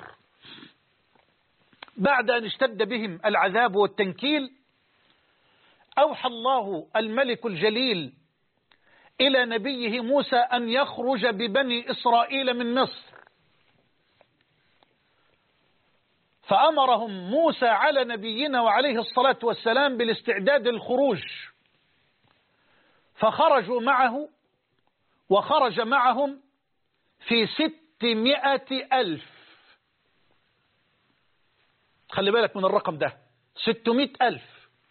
بعد أن اشتد بهم العذاب والتنكيل. أوحى الله الملك الجليل إلى نبيه موسى أن يخرج ببني إسرائيل من مصر، فأمرهم موسى على نبينا وعليه الصلاة والسلام بالاستعداد للخروج، فخرجوا معه وخرج معهم في 600,000. خلي بالك من الرقم ده، 600,000.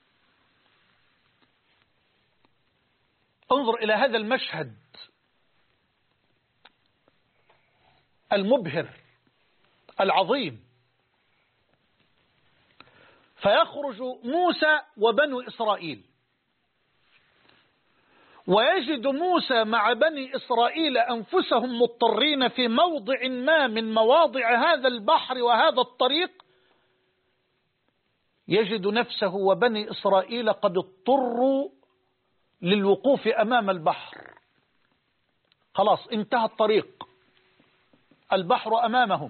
انظر إلى هذا المشهد المبهر العظيم. فيخرج موسى وبنو إسرائيل، ويجد موسى مع بني إسرائيل أنفسهم مضطرين في موضع ما من مواضع هذا البحر وهذا الطريق، يجد نفسه وبني إسرائيل قد اضطروا للوقوف أمام البحر. خلاص انتهى الطريق، البحر أمامهم.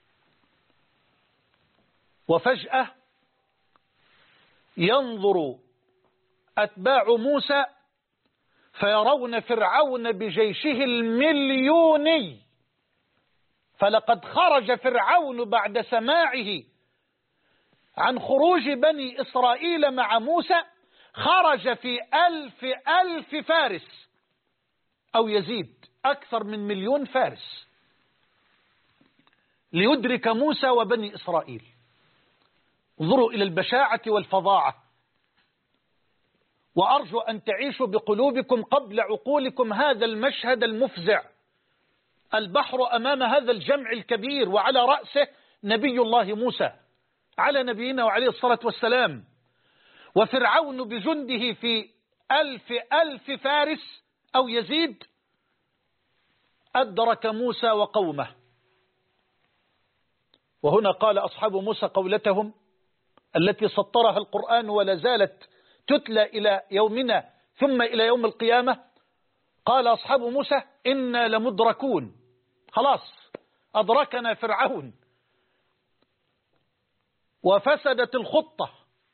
وفجأة ينظر أتباع موسى فيرون فرعون بجيشه المليوني. فلقد خرج فرعون بعد سماعه عن خروج بني إسرائيل مع موسى، خرج في 1,000 فارس أو يزيد، أكثر من 1,000,000 فارس ليدرك موسى وبني إسرائيل. انظروا إلى البشاعة والفظاعة. وأرجو أن تعيشوا بقلوبكم قبل عقولكم هذا المشهد المفزع. البحر أمام هذا الجمع الكبير، وعلى رأسه نبي الله موسى على نبينا وعليه الصلاة والسلام، وفرعون بجنده في 1,000 فارس أو يزيد. أدرك موسى وقومه. وهنا قال أصحاب موسى قولتهم التي سطرها القرآن ولا زالت تتلى إلى يومنا ثم إلى يوم القيامة. قال أصحاب موسى إنا لمدركون، خلاص أدركنا فرعون وفسدت الخطة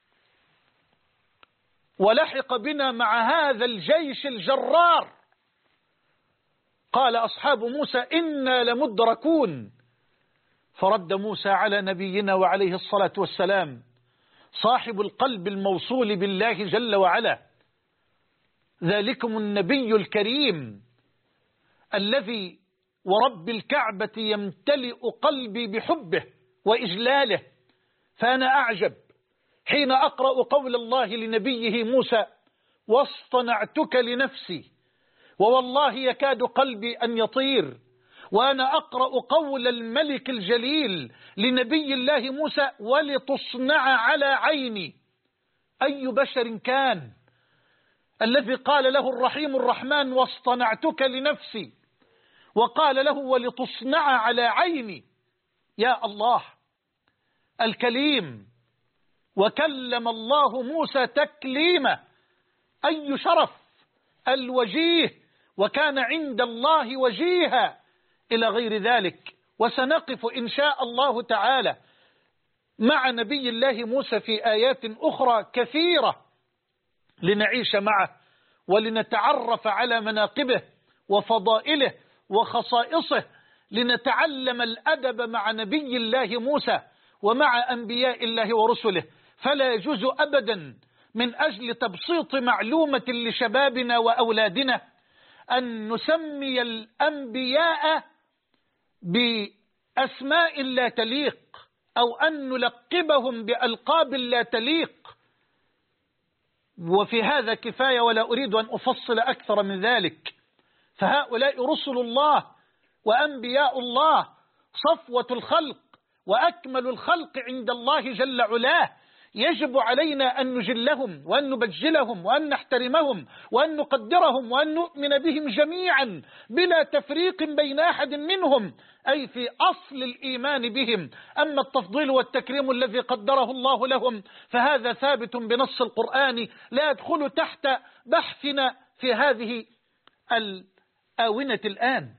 ولحق بنا مع هذا الجيش الجرار. قال أصحاب موسى إنا لمدركون. فرد موسى على نبينا وعليه الصلاة والسلام صاحب القلب الموصول بالله جل وعلا: ذلكم النبي الكريم الذي ورب الكعبة يمتلئ قلبي بحبه وإجلاله. فأنا أعجب حين أقرأ قول الله لنبيه موسى: واصطنعتك لنفسي، ووالله يكاد قلبي أن يطير. وأنا أقرأ قول الملك الجليل لنبي الله موسى: ولتصنع على عيني. أي بشر كان الذي قال له الرحيم الرحمن واصطنعتك لنفسي، وقال له ولتصنع على عيني؟ يا الله الكليم، وكلم الله موسى تكليما. أي شرف الوجيه، وكان عند الله وجيها، إلى غير ذلك. وسنقف إن شاء الله تعالى مع نبي الله موسى في آيات أخرى كثيرة لنعيش معه ولنتعرف على مناقبه وفضائله وخصائصه، لنتعلم الأدب مع نبي الله موسى ومع أنبياء الله ورسله. فلا يجوز أبدا من أجل تبسيط معلومة لشبابنا وأولادنا أن نسمي الأنبياء بأسماء لا تليق، أو أن نلقبهم بألقاب لا تليق. وفي هذا كفاية، ولا أريد أن أفصل أكثر من ذلك. فهؤلاء رسل الله وأنبياء الله، صفوة الخلق وأكمل الخلق عند الله جل علاه. يجب علينا أن نجلهم وأن نبجلهم وأن نحترمهم وأن نقدرهم وأن نؤمن بهم جميعا بلا تفريق بين أحد منهم، أي في أصل الإيمان بهم. أما التفضيل والتكريم الذي قدره الله لهم فهذا ثابت بنص القرآن لا يدخل تحت بحثنا في هذه الآونة الآن.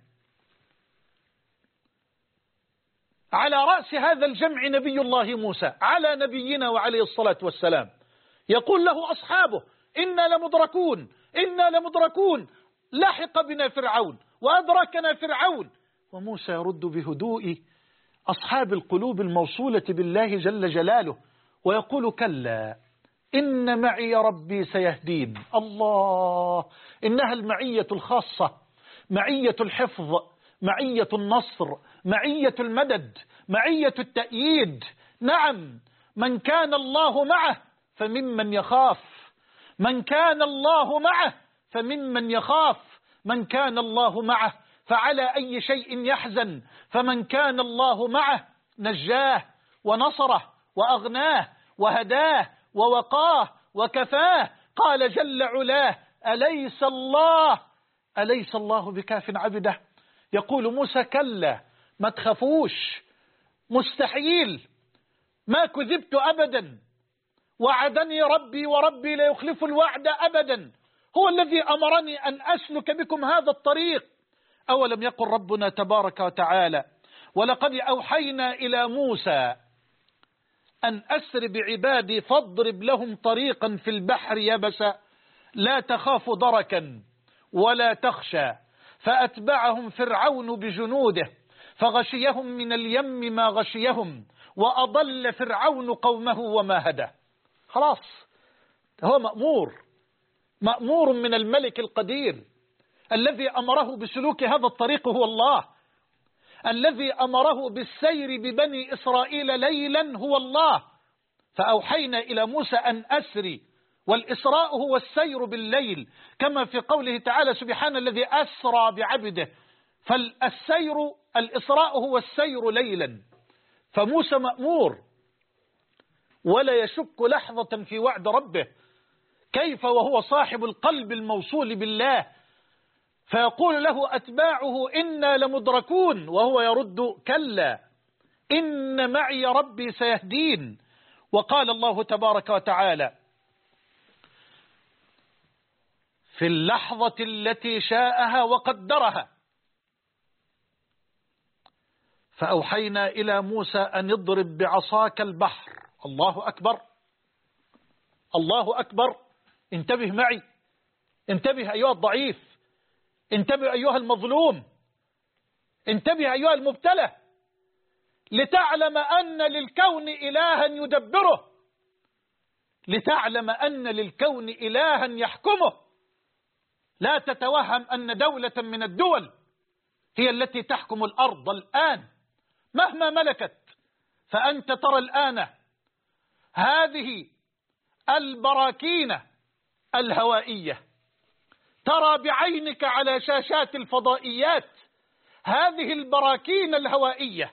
على رأس هذا الجمع نبي الله موسى على نبينا وعليه الصلاة والسلام، يقول له أصحابه: إنا لمدركون، إنا لمدركون، لحق بنا فرعون وأدركنا فرعون. وموسى يرد بهدوء أصحاب القلوب الموصولة بالله جل جلاله ويقول: كلا إن معي ربي سيهدين. الله، إنها المعية الخاصة، معية الحفظ، معية النصر، معية المدد، معية التأييد. نعم، من كان الله معه فممن يخاف، من كان الله معه فممن يخاف، من كان الله معه فعلى أي شيء يحزن، فمن كان الله معه نجاه ونصره وأغناه وهداه ووقاه وكفاه. قال جل علاه: أليس الله بكاف عبده؟ يقول موسى: كلا، ما تخافوش، مستحيل، ما كذبت أبدا، وعدني ربي وربي لا يخلف الوعد أبدا، هو الذي أمرني أن أسلك بكم هذا الطريق. أولم يقل ربنا تبارك وتعالى: ولقد أوحينا إلى موسى أن أسر بعبادي فاضرب لهم طريقا في البحر يبسا لا تخاف دركا ولا تخشى، فأتبعهم فرعون بجنوده فغشيهم من اليم ما غشيهم وأضل فرعون قومه وما هدى. خلاص، هو مأمور من الملك القدير. الذي أمره بسلوك هذا الطريق هو الله، الذي أمره بالسير ببني إسرائيل ليلا هو الله. فأوحينا إلى موسى أن أسري، والإسراء هو السير بالليل، كما في قوله تعالى: سبحان الذي أسرى بعبده. فالسير، الإسراء هو السير ليلا. فموسى مأمور ولا يشك لحظة في وعد ربه، كيف وهو صاحب القلب الموصول بالله. فيقول له أتباعه: إنا لمدركون، وهو يرد: كلا إن معي ربي سيهدين. وقال الله تبارك وتعالى: في اللحظة التي شاءها وقدرها فأوحينا إلى موسى أن اضرب بعصاك البحر. الله أكبر، الله أكبر. انتبه معي، انتبه أيها الضعيف، انتبه أيها المظلوم، انتبه أيها المبتلى، لتعلم أن للكون إلها يدبره، لتعلم أن للكون إلها يحكمه. لا تتوهم أن دولة من الدول هي التي تحكم الأرض الآن مهما ملكت. فأنت ترى الآن هذه البراكين الهوائية، ترى بعينك على شاشات الفضائيات هذه البراكين الهوائية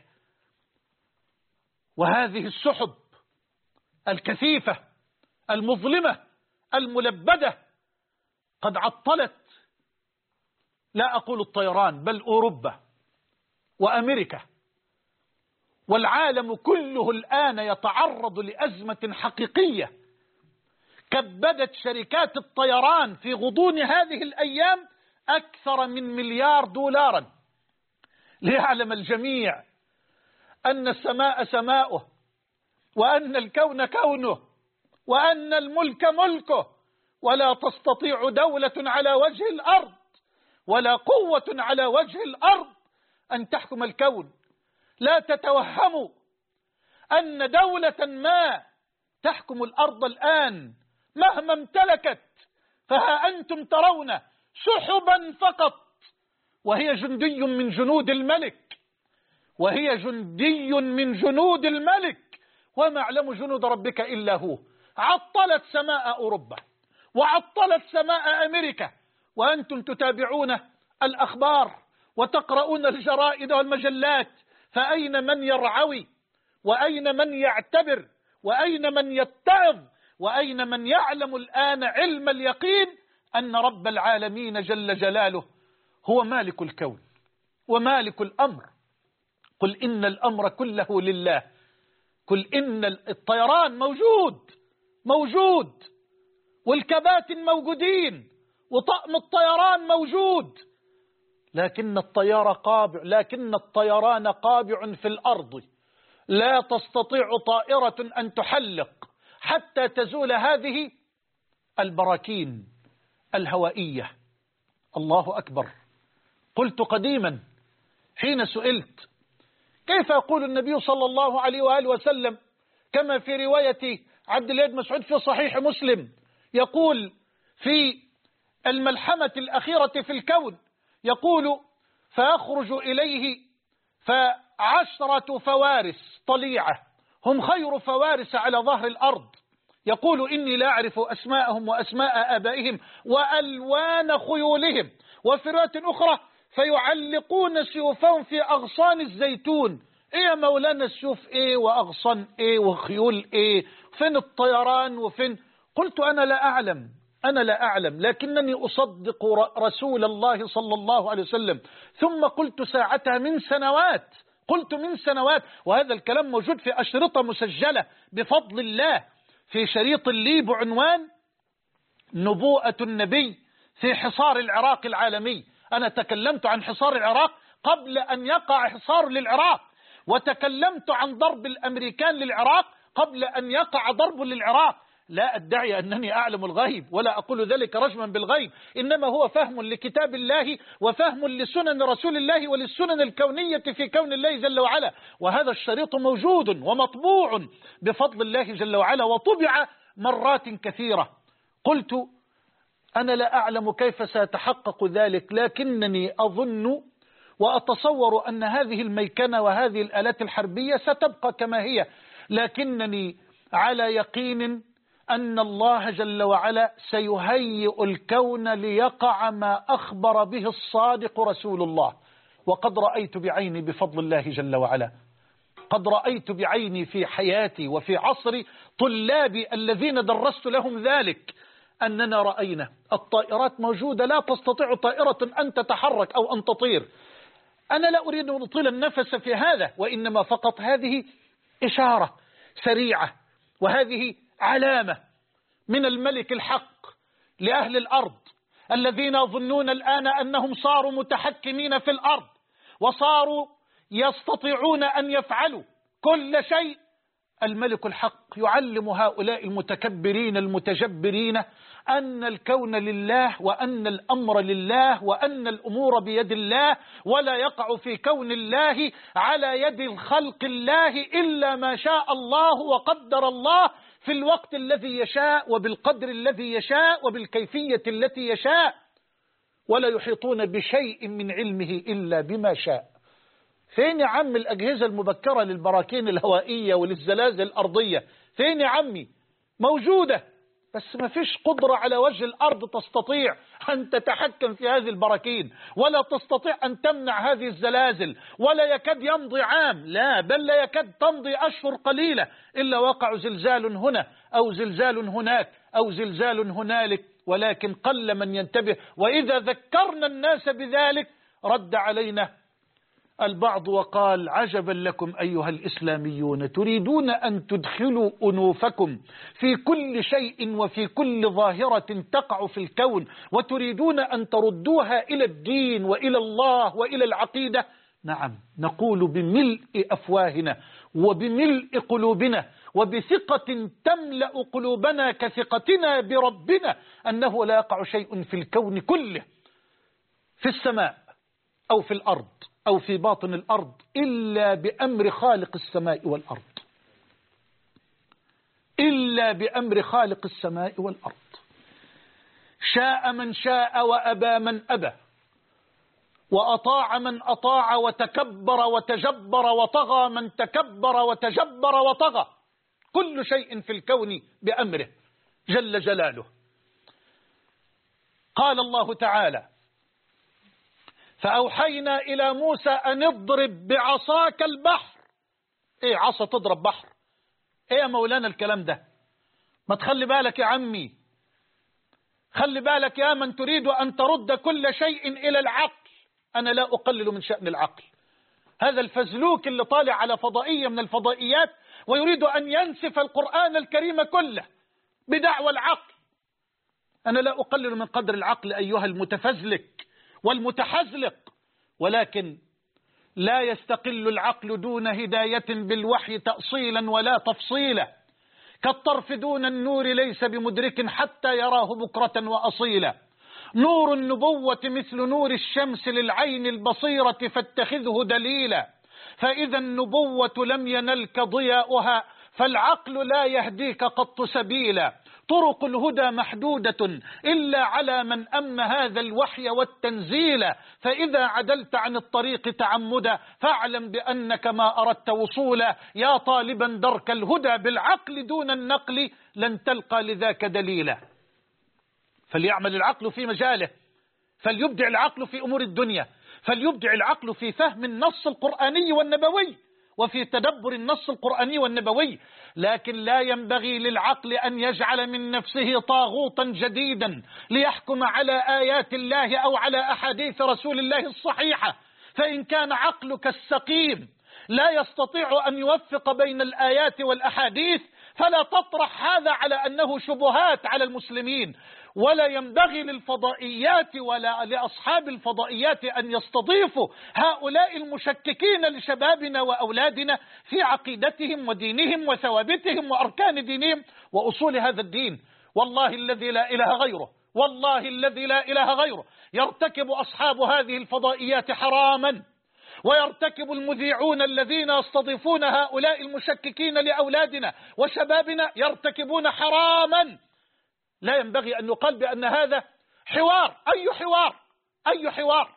وهذه السحب الكثيفة المظلمة الملبدة قد عطلت، لا أقول الطيران، بل أوروبا وأمريكا والعالم كله الآن يتعرض لأزمة حقيقية كبدت شركات الطيران في غضون هذه الأيام أكثر من $1,000,000,000. ليعلم الجميع أن السماء سماؤه، وأن الكون كونه، وأن الملك ملكه، ولا تستطيع دولة على وجه الأرض ولا قوة على وجه الأرض أن تحكم الكون. لا تتوهموا أن دولة ما تحكم الأرض الآن مهما امتلكت، فها أنتم ترون سحبا فقط، وهي جندي من جنود الملك، وهي جندي من جنود الملك، وما يعلم جنود ربك إلا هو. عطلت سماء أوروبا وعطلت سماء أمريكا، وأنتم تتابعون الأخبار وتقرؤون الجرائد والمجلات، فأين من يرعوي؟ وأين من يعتبر؟ وأين من يتعظ؟ وأين من يعلم الآن علم اليقين أن رب العالمين جل جلاله هو مالك الكون ومالك الأمر؟ قل إن الأمر كله لله. قل إن الطيران موجود والكباتن موجودين وطقم الطيران موجود، لكن الطيران قابع في الأرض، لا تستطيع طائرة أن تحلق حتى تزول هذه البراكين الهوائية. الله أكبر. قلت قديما حين سئلت كيف يقول النبي صلى الله عليه وآله وسلم كما في رواية عبد الله بن مسعود في صحيح مسلم، يقول في الملحمة الأخيرة في الكون، يقول فيخرج إليه 10 فوارس طليعة هم خير فوارس على ظهر الأرض، يقول إني لا أعرف أسماءهم وأسماء آبائهم وألوان خيولهم. وفي رواية أخرى فيعلقون سيوفهم في أغصان الزيتون. إيه يا مولانا السيوف إيه وأغصان إيه وخيول إيه؟ فين الطيران وفين؟ قلت أنا لا أعلم لكنني أصدق رسول الله صلى الله عليه وسلم. ثم قلت ساعتها من سنوات، وهذا الكلام موجود في أشرطة مسجلة بفضل الله، في شريط لي بعنوان نبوءة النبي في حصار العراق العالمي. أنا تكلمت عن حصار العراق قبل أن يقع حصار للعراق، وتكلمت عن ضرب الأمريكان للعراق قبل أن يقع ضرب للعراق. لا أدعي أنني أعلم الغيب ولا أقول ذلك رجما بالغيب، إنما هو فهم لكتاب الله وفهم لسنن رسول الله وللسنن الكونية في كون الله جل وعلا. وهذا الشريط موجود ومطبوع بفضل الله جل وعلا وطبع مرات كثيرة. قلت أنا لا أعلم كيف سيتحقق ذلك، لكنني أظن وأتصور أن هذه الميكنة وهذه الآلات الحربية ستبقى كما هي، لكنني على يقين أن الله جل وعلا سيهيئ الكون ليقع ما أخبر به الصادق رسول الله. وقد رأيت بعيني بفضل الله جل وعلا، قد رأيت بعيني في حياتي وفي عصري طلابي الذين درست لهم ذلك، أننا رأينا الطائرات موجودة، لا تستطيع طائرة أن تتحرك أو أن تطير. أنا لا أريد أن أطيل النفس في هذا، وإنما فقط هذه إشارة سريعة، وهذه علامة من الملك الحق لأهل الأرض الذين يظنون الآن أنهم صاروا متحكمين في الأرض وصاروا يستطيعون أن يفعلوا كل شيء. الملك الحق يعلم هؤلاء المتكبرين المتجبرين أن الكون لله وأن الأمر لله وأن الأمور بيد الله، ولا يقع في كون الله على يد الخلق الله إلا ما شاء الله وقدر الله في الوقت الذي يشاء وبالقدر الذي يشاء وبالكيفية التي يشاء، ولا يحيطون بشيء من علمه إلا بما شاء. فين يا عم الأجهزة المبكرة للبراكين الهوائية وللزلازل الأرضية؟ فين يا عمي؟ موجودة، بس ما فيش قدرة على وجه الأرض تستطيع أن تتحكم في هذه البراكين، ولا تستطيع أن تمنع هذه الزلازل، ولا يكاد يمضي عام، لا بل لا يكاد تمضي أشهر قليلة إلا وقع زلزال هنا أو زلزال هناك أو زلزال هنالك، ولكن قل من ينتبه. وإذا ذكرنا الناس بذلك رد علينا البعض وقال عجبا لكم أيها الإسلاميون، تريدون أن تدخلوا أنوفكم في كل شيء وفي كل ظاهرة تقع في الكون، وتريدون أن تردوها إلى الدين وإلى الله وإلى العقيدة. نعم، نقول بملء أفواهنا وبملء قلوبنا وبثقة تملأ قلوبنا كثقتنا بربنا أنه لا يقع شيء في الكون كله، في السماء أو في الأرض أو في باطن الأرض، إلا بأمر خالق السماء والأرض، إلا بأمر خالق السماء والأرض. شاء من شاء وأبى من أبى، وأطاع من أطاع، وتكبر وتجبر وطغى من تكبر وتجبر وطغى. كل شيء في الكون بأمره جل جلاله. قال الله تعالى فأوحينا إلى موسى أن اضرب بعصاك البحر. ايه عصا تضرب بحر؟ ايه يا مولانا الكلام ده؟ ما تخلي بالك يا عمي، خلي بالك يا من تريد أن ترد كل شيء إلى العقل. أنا لا أقلل من شأن العقل. هذا الفزلوك اللي طالع على فضائية من الفضائيات ويريد أن ينسف القرآن الكريم كله بدعوى العقل. أنا لا أقلل من قدر العقل أيها المتفزلك والمتحزلق، ولكن لا يستقل العقل دون هداية بالوحي تأصيلا ولا تفصيلا. كالطرف دون النور ليس بمدرك حتى يراه بكرة وأصيلا. نور النبوة مثل نور الشمس للعين البصيرة فاتخذه دليلا. فإذا النبوة لم ينلك ضياؤها فالعقل لا يهديك قط سبيلا. طرق الهدى محدودة إلا على من أم هذا الوحي والتنزيل. فإذا عدلت عن الطريق تعمدا فاعلم بأنك ما أردت وصولا. يا طالبا درك الهدى بالعقل دون النقل لن تلقى لذاك دليلا. فليعمل العقل في مجاله، فليبدع العقل في أمور الدنيا، فليبدع العقل في فهم النص القرآني والنبوي وفي تدبر النص القرآني والنبوي. لكن لا ينبغي للعقل أن يجعل من نفسه طاغوتا جديدا ليحكم على آيات الله أو على أحاديث رسول الله الصحيحة. فإن كان عقلك السقيم لا يستطيع أن يوفق بين الآيات والأحاديث فلا تطرح هذا على أنه شبهات على المسلمين. ولا ينبغي للفضائيات ولا لأصحاب الفضائيات أن يستضيفوا هؤلاء المشككين لشبابنا وأولادنا في عقيدتهم ودينهم وثوابتهم وأركان دينهم وأصول هذا الدين. والله الذي لا إله غيره، والله الذي لا إله غيره، يرتكب أصحاب هذه الفضائيات حراما، ويرتكب المذيعون الذين يستضيفون هؤلاء المشككين لأولادنا وشبابنا يرتكبون حراما. لا ينبغي أن يقال بأن هذا حوار. أي حوار؟ أي حوار؟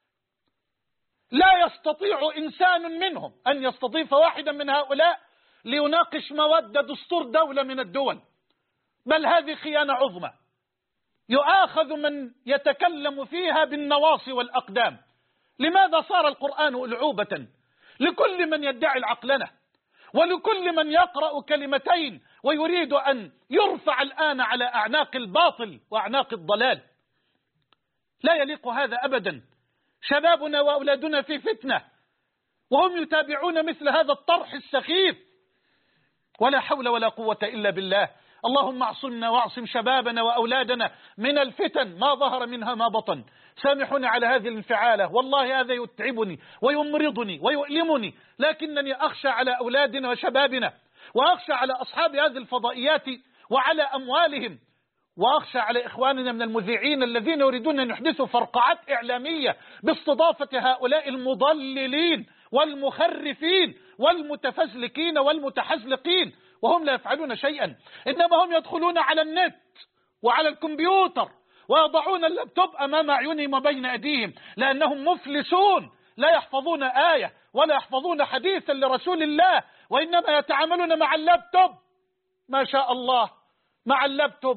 لا يستطيع إنسان منهم أن يستضيف واحدا من هؤلاء ليناقش مواد دستور دولة من الدول، بل هذه خيانة عظمى يؤاخذ من يتكلم فيها بالنواصي والأقدام. لماذا صار القرآن ألعوبة لكل من يدعي العقلنة ولكل من يقرأ كلمتين ويريد أن يرفع الآن على أعناق الباطل وأعناق الضلال؟ لا يليق هذا أبدا. شبابنا وأولادنا في فتنة وهم يتابعون مثل هذا الطرح السخيف. ولا حول ولا قوة إلا بالله. اللهم اعصمنا واعصم شبابنا وأولادنا من الفتن ما ظهر منها ما بطن. سامحوني على هذه الانفعالة، والله هذا يتعبني ويمرضني ويؤلمني، لكنني أخشى على أولادنا وشبابنا، وأخشى على أصحاب هذه الفضائيات وعلى أموالهم، وأخشى على إخواننا من المذيعين الذين يريدون أن يحدثوا فرقعات إعلامية باستضافة هؤلاء المضللين والمخرفين والمتفزلكين والمتحزلقين، وهم لا يفعلون شيئا، إنما هم يدخلون على النت وعلى الكمبيوتر ويضعون اللابتوب أمام أعينهم وبين أيديهم، لأنهم مفلسون لا يحفظون آية ولا يحفظون حديثا لرسول الله، وإنما يتعاملون مع اللابتوب. ما شاء الله، مع اللابتوب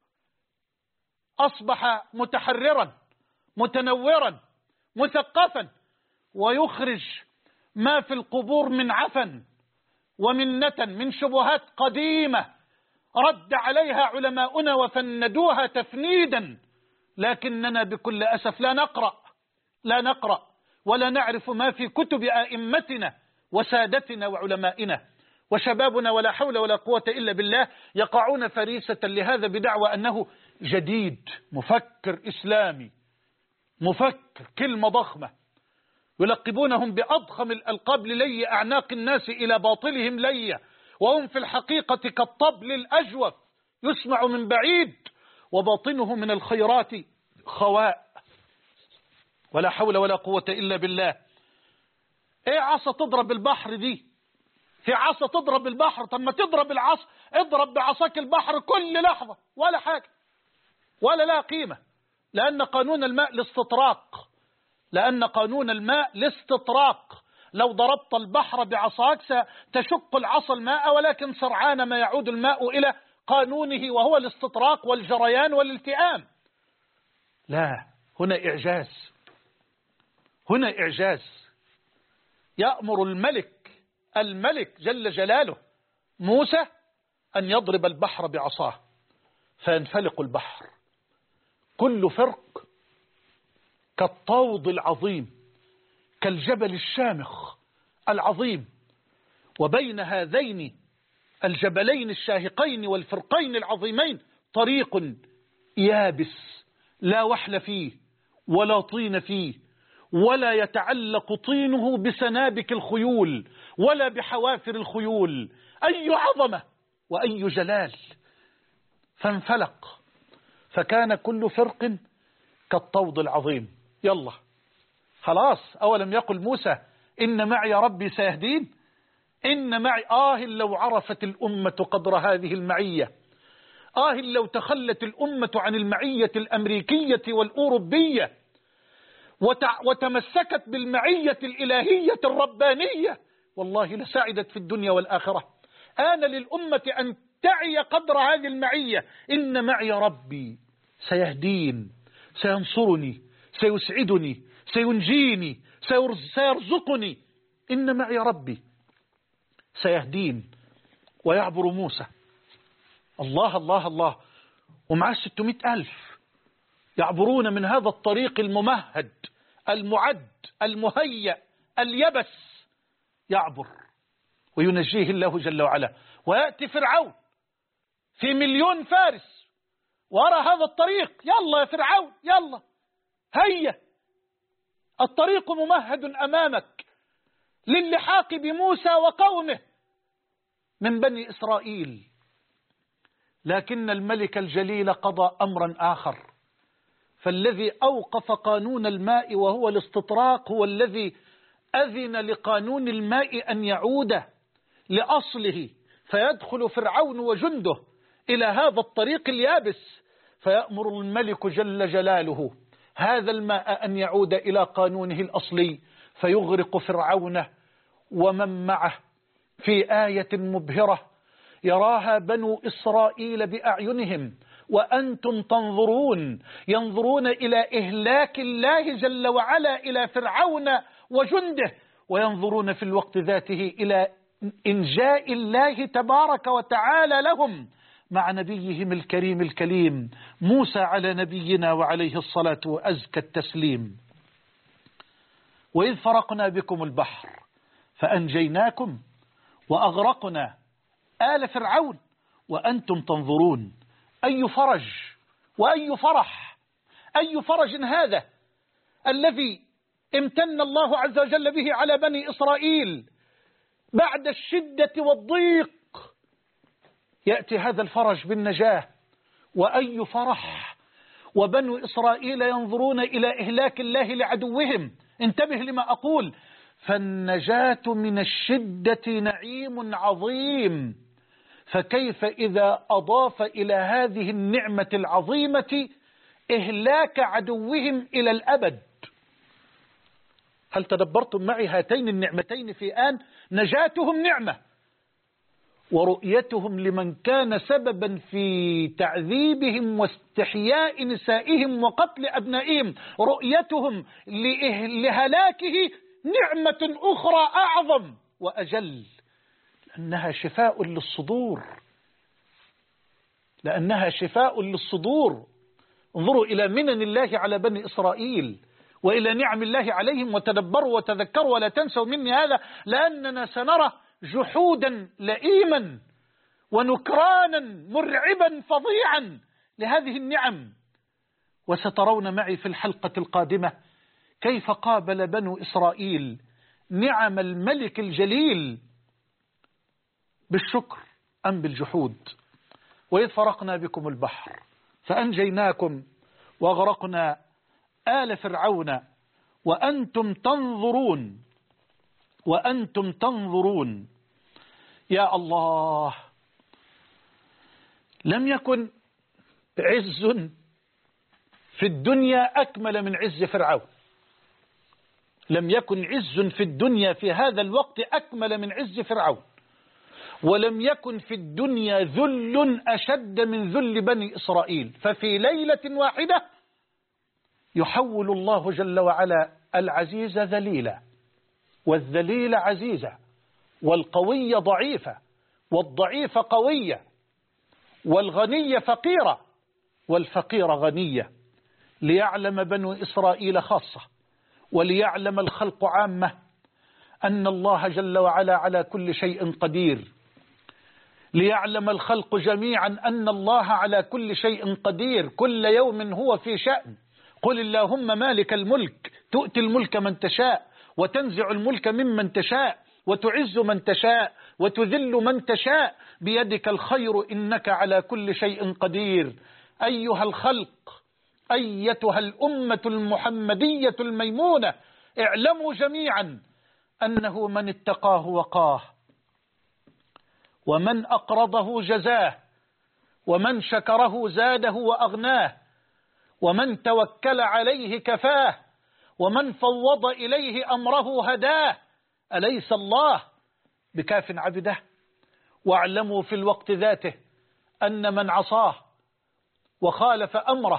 أصبح متحررا متنورا مثقفا، ويخرج ما في القبور من عفن ومن نتن من شبهات قديمة رد عليها علماؤنا وفندوها تفنيدا، لكننا بكل أسف لا نقرأ ولا نعرف ما في كتب آئمتنا وسادتنا وعلمائنا. وشبابنا ولا حول ولا قوة إلا بالله يقعون فريسة لهذا بدعوى أنه جديد، مفكر إسلامي، مفكر، كلمة ضخمة، يلقبونهم بأضخم الألقاب للي أعناق الناس إلى باطلهم ليا، وهم في الحقيقة كالطبل الأجوف يسمع من بعيد وباطنه من الخيرات خواء. ولا حول ولا قوة إلا بالله. ايه عصا تضرب البحر دي؟ في عصا تضرب البحر؟ طب ما تضرب العصا، اضرب بعصاك البحر كل لحظة ولا حاجة ولا لا قيمة، لأن قانون الماء الاستطراق. لو ضربت البحر بعصاك ستشق العصا الماء، ولكن سرعان ما يعود الماء إلى قانونه وهو الاستطراق والجريان والالتئام. لا، هنا إعجاز، هنا إعجاز. يأمر الملك جل جلاله موسى أن يضرب البحر بعصاه فينفلق البحر، كل فرق كالطود العظيم، كالجبل الشامخ العظيم، وبين هذين الجبلين الشاهقين والفرقين العظيمين طريق يابس لا وحل فيه ولا طين فيه، ولا يتعلق طينه بسنابك الخيول ولا بحوافر الخيول. أي عظمة وأي جلال. فانفلق فكان كل فرق كالطود العظيم. يلا خلاص، أولم يقل موسى إن معي ربي سيهدين؟ إن معي لو عرفت الأمة قدر هذه المعية، لو تخلت الأمة عن المعية الأمريكية والأوروبية وتمسكت بالمعية الإلهية الربانية، والله لسعدت في الدنيا والآخرة. آن للأمة أن تعي قدر هذه المعية. إن معي ربي سيهدين، سينصرني، سيسعدني، سينجيني، سيرزقني. إن معي ربي سيهدين. ويعبر موسى، الله الله الله، ومعه 600,000 يعبرون من هذا الطريق الممهد المعد المهيأ اليبس، يعبر وينجيه الله جل وعلا. ويأتي فرعون في 1,000,000 فارس وراء هذا الطريق. يلا يا فرعون، يلا هيا، الطريق ممهد أمامك للحاق بموسى وقومه من بني إسرائيل. لكن الملك الجليل قضى أمرا آخر، فالذي أوقف قانون الماء وهو الاستطراق هو الذي أذن لقانون الماء أن يعود لأصله، فيدخل فرعون وجنده إلى هذا الطريق اليابس، فيأمر الملك جل جلاله هذا الماء أن يعود إلى قانونه الأصلي، فيغرق فرعون ومن معه في آية مبهرة يراها بنو إسرائيل بأعينهم وأنتم تنظرون، ينظرون إلى إهلاك الله جل وعلا إلى فرعون وجنده، وينظرون في الوقت ذاته إلى إنجاء الله تبارك وتعالى لهم مع نبيهم الكريم الكليم موسى على نبينا وعليه الصلاة وأزكى التسليم. وإذ فرقنا بكم البحر فأنجيناكم وأغرقنا آل فرعون وأنتم تنظرون. أي فرج وأي فرح، أي فرج هذا الذي امتن الله عز وجل به على بني إسرائيل بعد الشدة والضيق. يأتي هذا الفرج بالنجاة، وأي فرح. وبنو إسرائيل ينظرون إلى إهلاك الله لعدوهم. انتبه لما أقول، فالنجاة من الشدة نعيم عظيم، فكيف إذا أضاف إلى هذه النعمة العظيمة إهلاك عدوهم إلى الأبد؟ هل تدبرتم معي هاتين النعمتين في آن؟ نجاتهم نعمة، ورؤيتهم لمن كان سببا في تعذيبهم واستحياء نسائهم وقتل أبنائهم، رؤيتهم لهلاكه نعمة أخرى أعظم وأجل، لأنها شفاء للصدور، لأنها شفاء للصدور. انظروا إلى منن الله على بني إسرائيل وإلى نعم الله عليهم، وتدبروا وتذكروا ولا تنسوا مني هذا، لأننا سنرى جحودا لئيما ونكرانا مرعبا فظيعا لهذه النعم. وسترون معي في الحلقة القادمة كيف قابل بنو إسرائيل نعم الملك الجليل، بالشكر أم بالجحود. وإذ فرقنا بكم البحر فأنجيناكم وأغرقنا آل فرعون وأنتم تنظرون، وأنتم تنظرون. يا الله، لم يكن عز في الدنيا أكمل من عز فرعون، لم يكن عز في الدنيا في هذا الوقت أكمل من عز فرعون، ولم يكن في الدنيا ذل أشد من ذل بني إسرائيل. ففي ليلة واحدة يحول الله جل وعلا العزيز ذليلا، والذليل عزيزة، والقوية ضعيفة، والضعيفة قوية، والغنية فقيرة، والفقيرة غنية، ليعلم بنو إسرائيل خاصة وليعلم الخلق عامة أن الله جل وعلا على كل شيء قدير، ليعلم الخلق جميعا أن الله على كل شيء قدير، كل يوم هو في شأن. قل اللهم مالك الملك تؤتي الملك من تشاء وتنزع الملك ممن تشاء وتعز من تشاء وتذل من تشاء بيدك الخير إنك على كل شيء قدير. أيها الخلق، أيتها الأمة المحمدية الميمونة، اعلموا جميعا أنه من اتقاه وقاه، ومن أقرضه جزاه، ومن شكره زاده وأغناه، ومن توكل عليه كفاه، ومن فوض إليه أمره هداه. أليس الله بكاف عبده؟ واعلموا في الوقت ذاته أن من عصاه وخالف أمره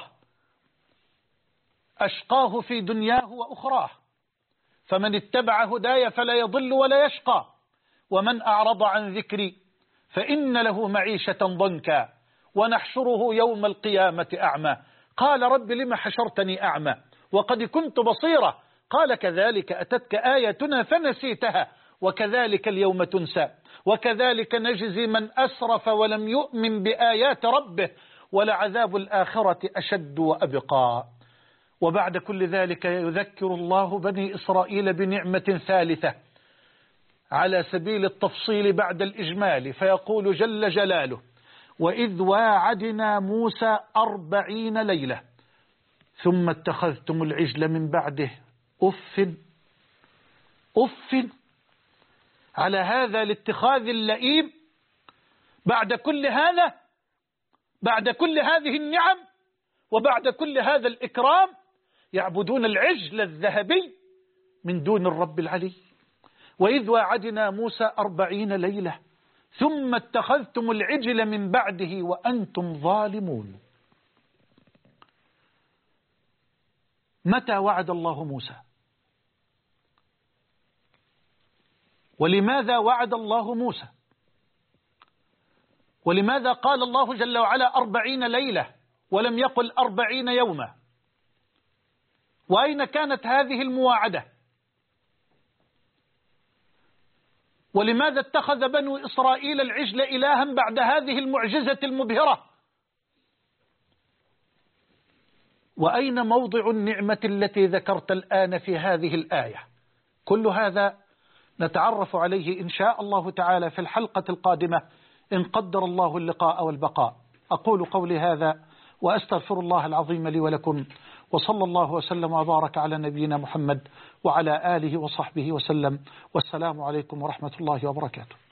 أشقاه في دنياه وأخراه، فمن اتبع هداي فلا يضل ولا يشقى، ومن أعرض عن ذكري فإن له معيشة ضنكا ونحشره يوم القيامة أعمى. قال رب لم حشرتني أعمى وقد كنت بصيرا، قال كذلك أتتك آياتنا فنسيتها وكذلك اليوم تنسى، وكذلك نجزي من أسرف ولم يؤمن بآيات ربه، ولعذاب الآخرة أشد وأبقى. وبعد كل ذلك يذكر الله بني إسرائيل بنعمة ثالثة على سبيل التفصيل بعد الإجمال، فيقول جل جلاله: وإذ واعدنا موسى 40 ليلة ثم اتخذتم العجل من بعده. أف على هذا الاتخاذ اللئيم، بعد كل هذا، بعد كل هذه النعم، وبعد كل هذا الإكرام، يعبدون العجل الذهبي من دون الرب العلي. وإذ واعدنا موسى 40 ليلة ثم اتخذتم العجل من بعده وأنتم ظالمون. متى وعد الله موسى؟ ولماذا وعد الله موسى؟ ولماذا قال الله جل وعلا 40 ليلة ولم يقل 40 يوما؟ وأين كانت هذه المواعدة؟ ولماذا اتخذ بنو إسرائيل العجل إلها بعد هذه المعجزة المبهرة؟ وأين موضع النعمة التي ذكرت الآن في هذه الآية؟ كل هذا نتعرف عليه إن شاء الله تعالى في الحلقة القادمة إن قدر الله اللقاء والبقاء. أقول قولي هذا وأستغفر الله العظيم لي ولكم، وصلى الله وسلم وبارك على نبينا محمد وعلى آله وصحبه وسلم، والسلام عليكم ورحمة الله وبركاته.